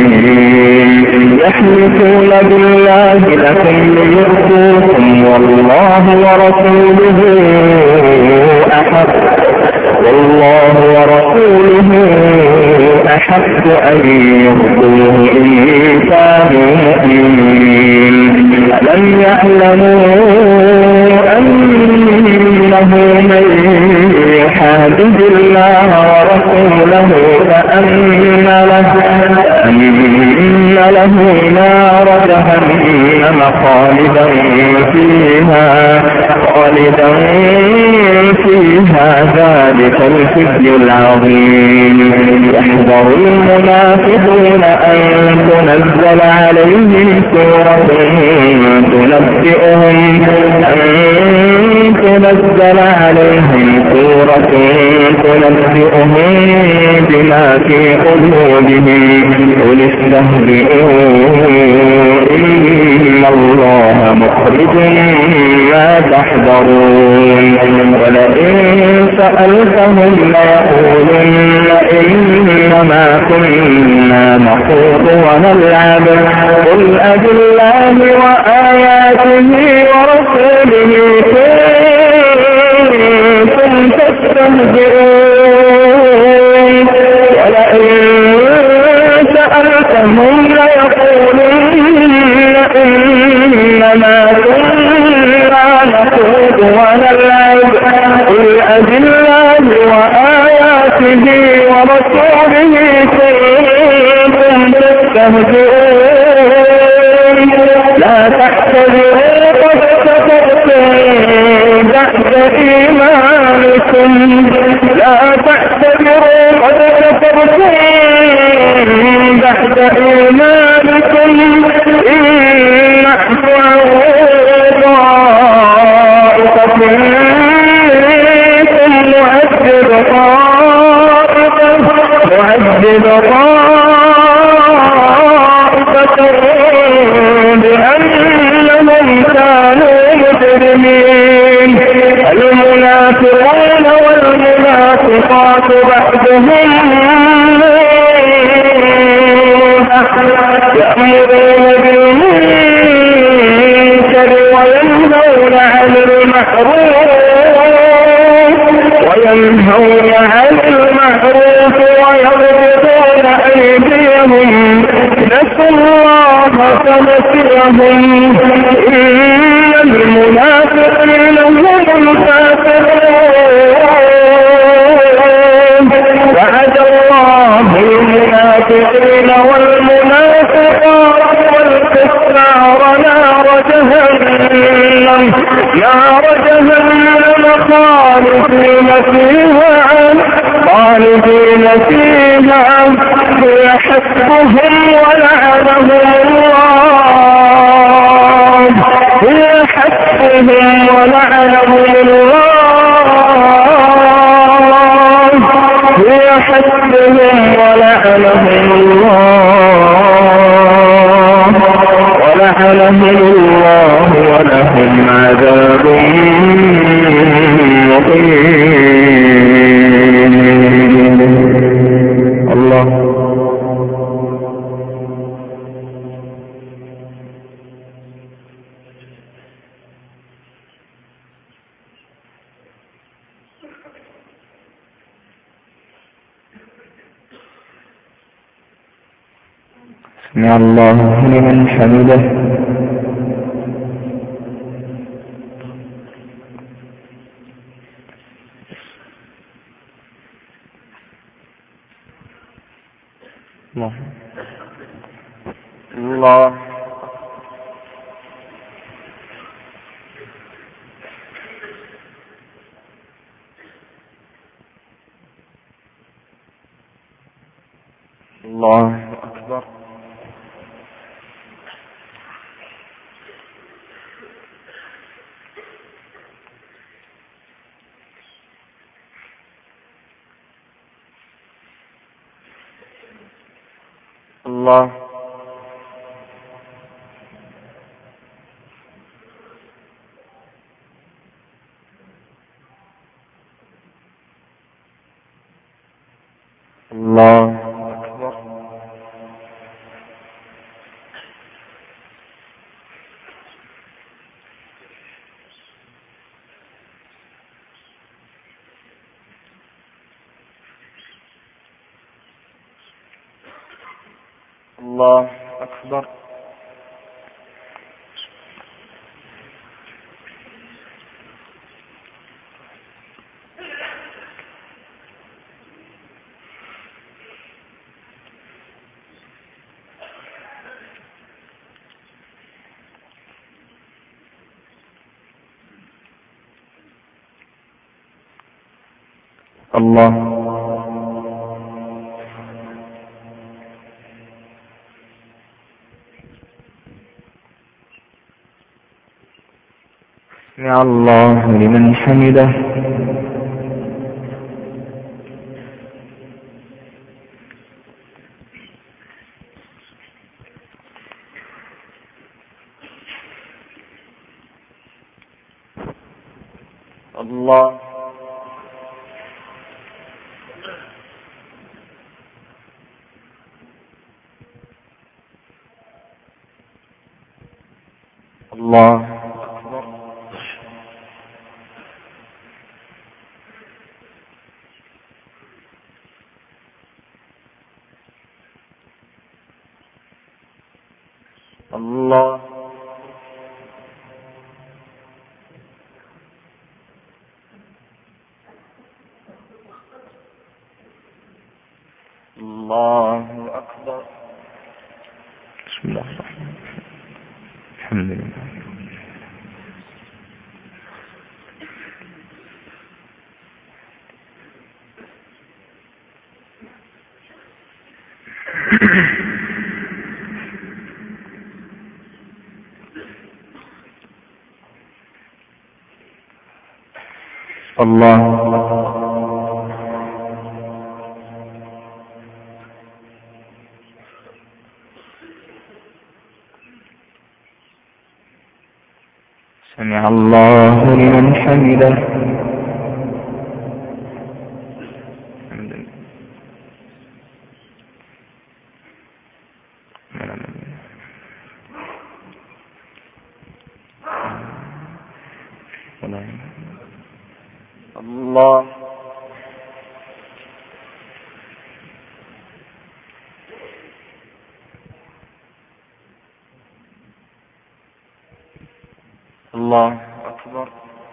يحلفون بالله لكم ليرضوكم والله ورسوله أحق أن يرضوه إن كانوا مؤمنين. ألم يعلموا أنه من يحادد الله ورسوله فأن له نار جهنم خالدا فيها ذلك الخزي العظيم. يحذر المنافقون أن تنزل عليهم سورة تنبئهم بما في قلوبهم قل استهزئوا إن الله مخرج ما تحذرون. ولئن سألتهم ليقولن إنما كنا نخوض ونلعب قل أبالله وآياته ورسوله كنتم تستهزئون. ولئن سألتهم ليقولن إنما كنا نخوض ونلعب قل أبالله وآياته ورسوله كنتم تستهزئون. لا تحتذروا قد كفرتم وينهون عن المعروف ويغضون أيديهم نسوا الله فنسيهم إن المنافقين هم الفاسقون وعد الله المنافقين والمنافقات والكفار نار جهنم خالدين فيها يحسبهم ولعنهم الله ولهم عذاب مقيم. الله سمع الله لمن حمده. الله الله الله أكبر. الله الله أكبر. الله أكبر. الله سمع الله لمن حمده. الله الله أكبر. الله الله أكبر. بسم الله الرحمن الرحيم. الحمد لله. الله سمع الله لمن حمده. الله الله أكبر.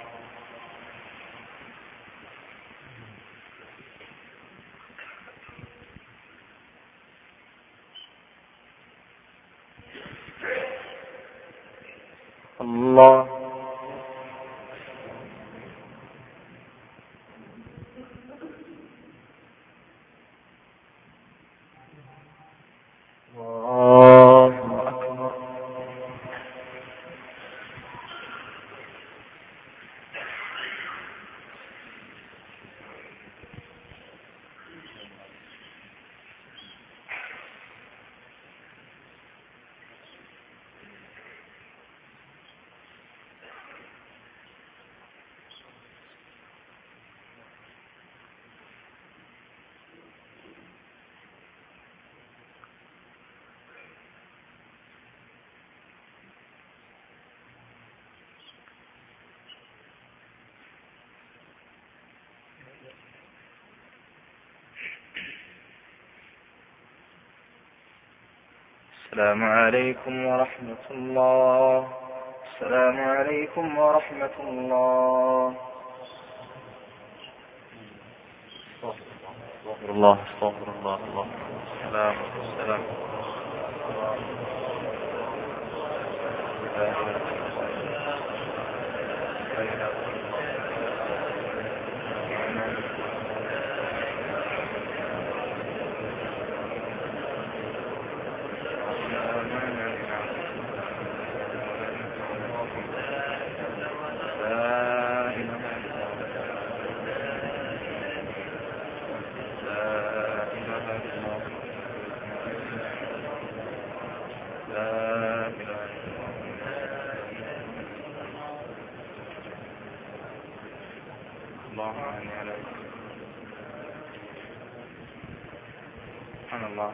الله السلام عليكم ورحمة الله. السلام عليكم ورحمة الله. استغفر الله استغفر الله. الله السلام السلام. سبحان الله.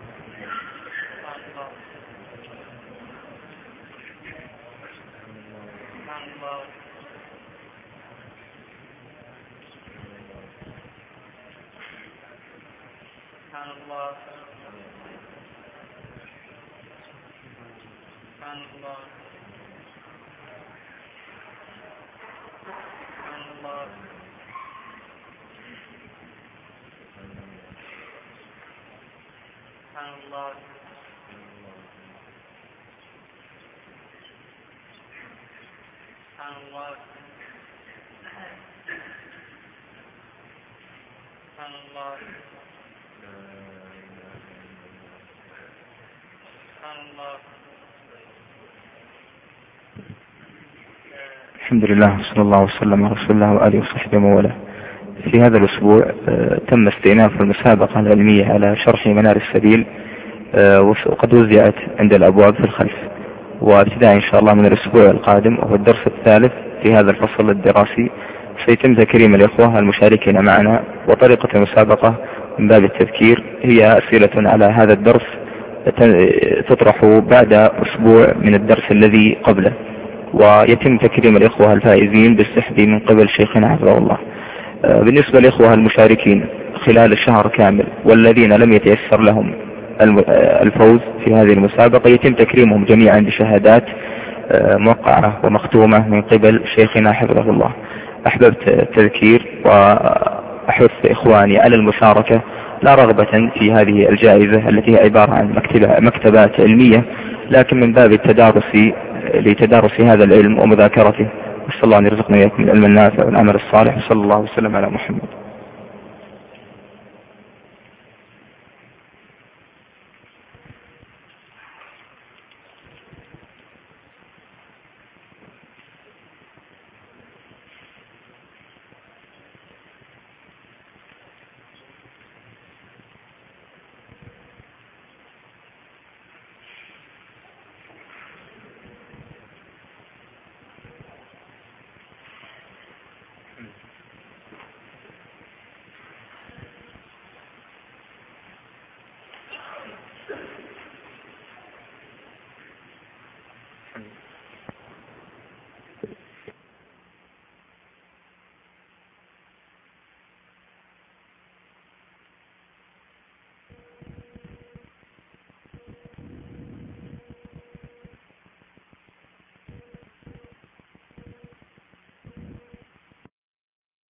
الحمد لله صلى الله وسلم على رسول الله وآله وصحبه وموالاه. في هذا الأسبوع تم استئناف المسابقة العلمية على شرح منار السبيل، وقد وزعت عند الأبواب في الخلف، وابتداء إن شاء الله من الأسبوع القادم وهو الدرس الثالث في هذا الفصل الدراسي سيتم تكريم الإخوة المشاركين معنا. وطريقة المسابقة من باب التذكير هي أسئلة على هذا الدرس تطرح بعد أسبوع من الدرس الذي قبله، ويتم تكريم الإخوة الفائزين بالسحب من قبل شيخنا حفظه الله. بالنسبة للإخوة المشاركين خلال الشهر كامل والذين لم يتيسر لهم الفوز في هذه المسابقة يتم تكريمهم جميعا بشهادات موقعة ومختومة من قبل شيخنا حفظه الله. أحببت التذكير وأحث إخواني على المشاركة، لا رغبة في هذه الجائزة التي هي عبارة عن مكتبات علمية، لكن من باب لتدارس هذا العلم ومذاكرته. نسأل الله أن يرزقنا إياكم العلم النافع والعمل الصالح. صلى الله وسلم على محمد.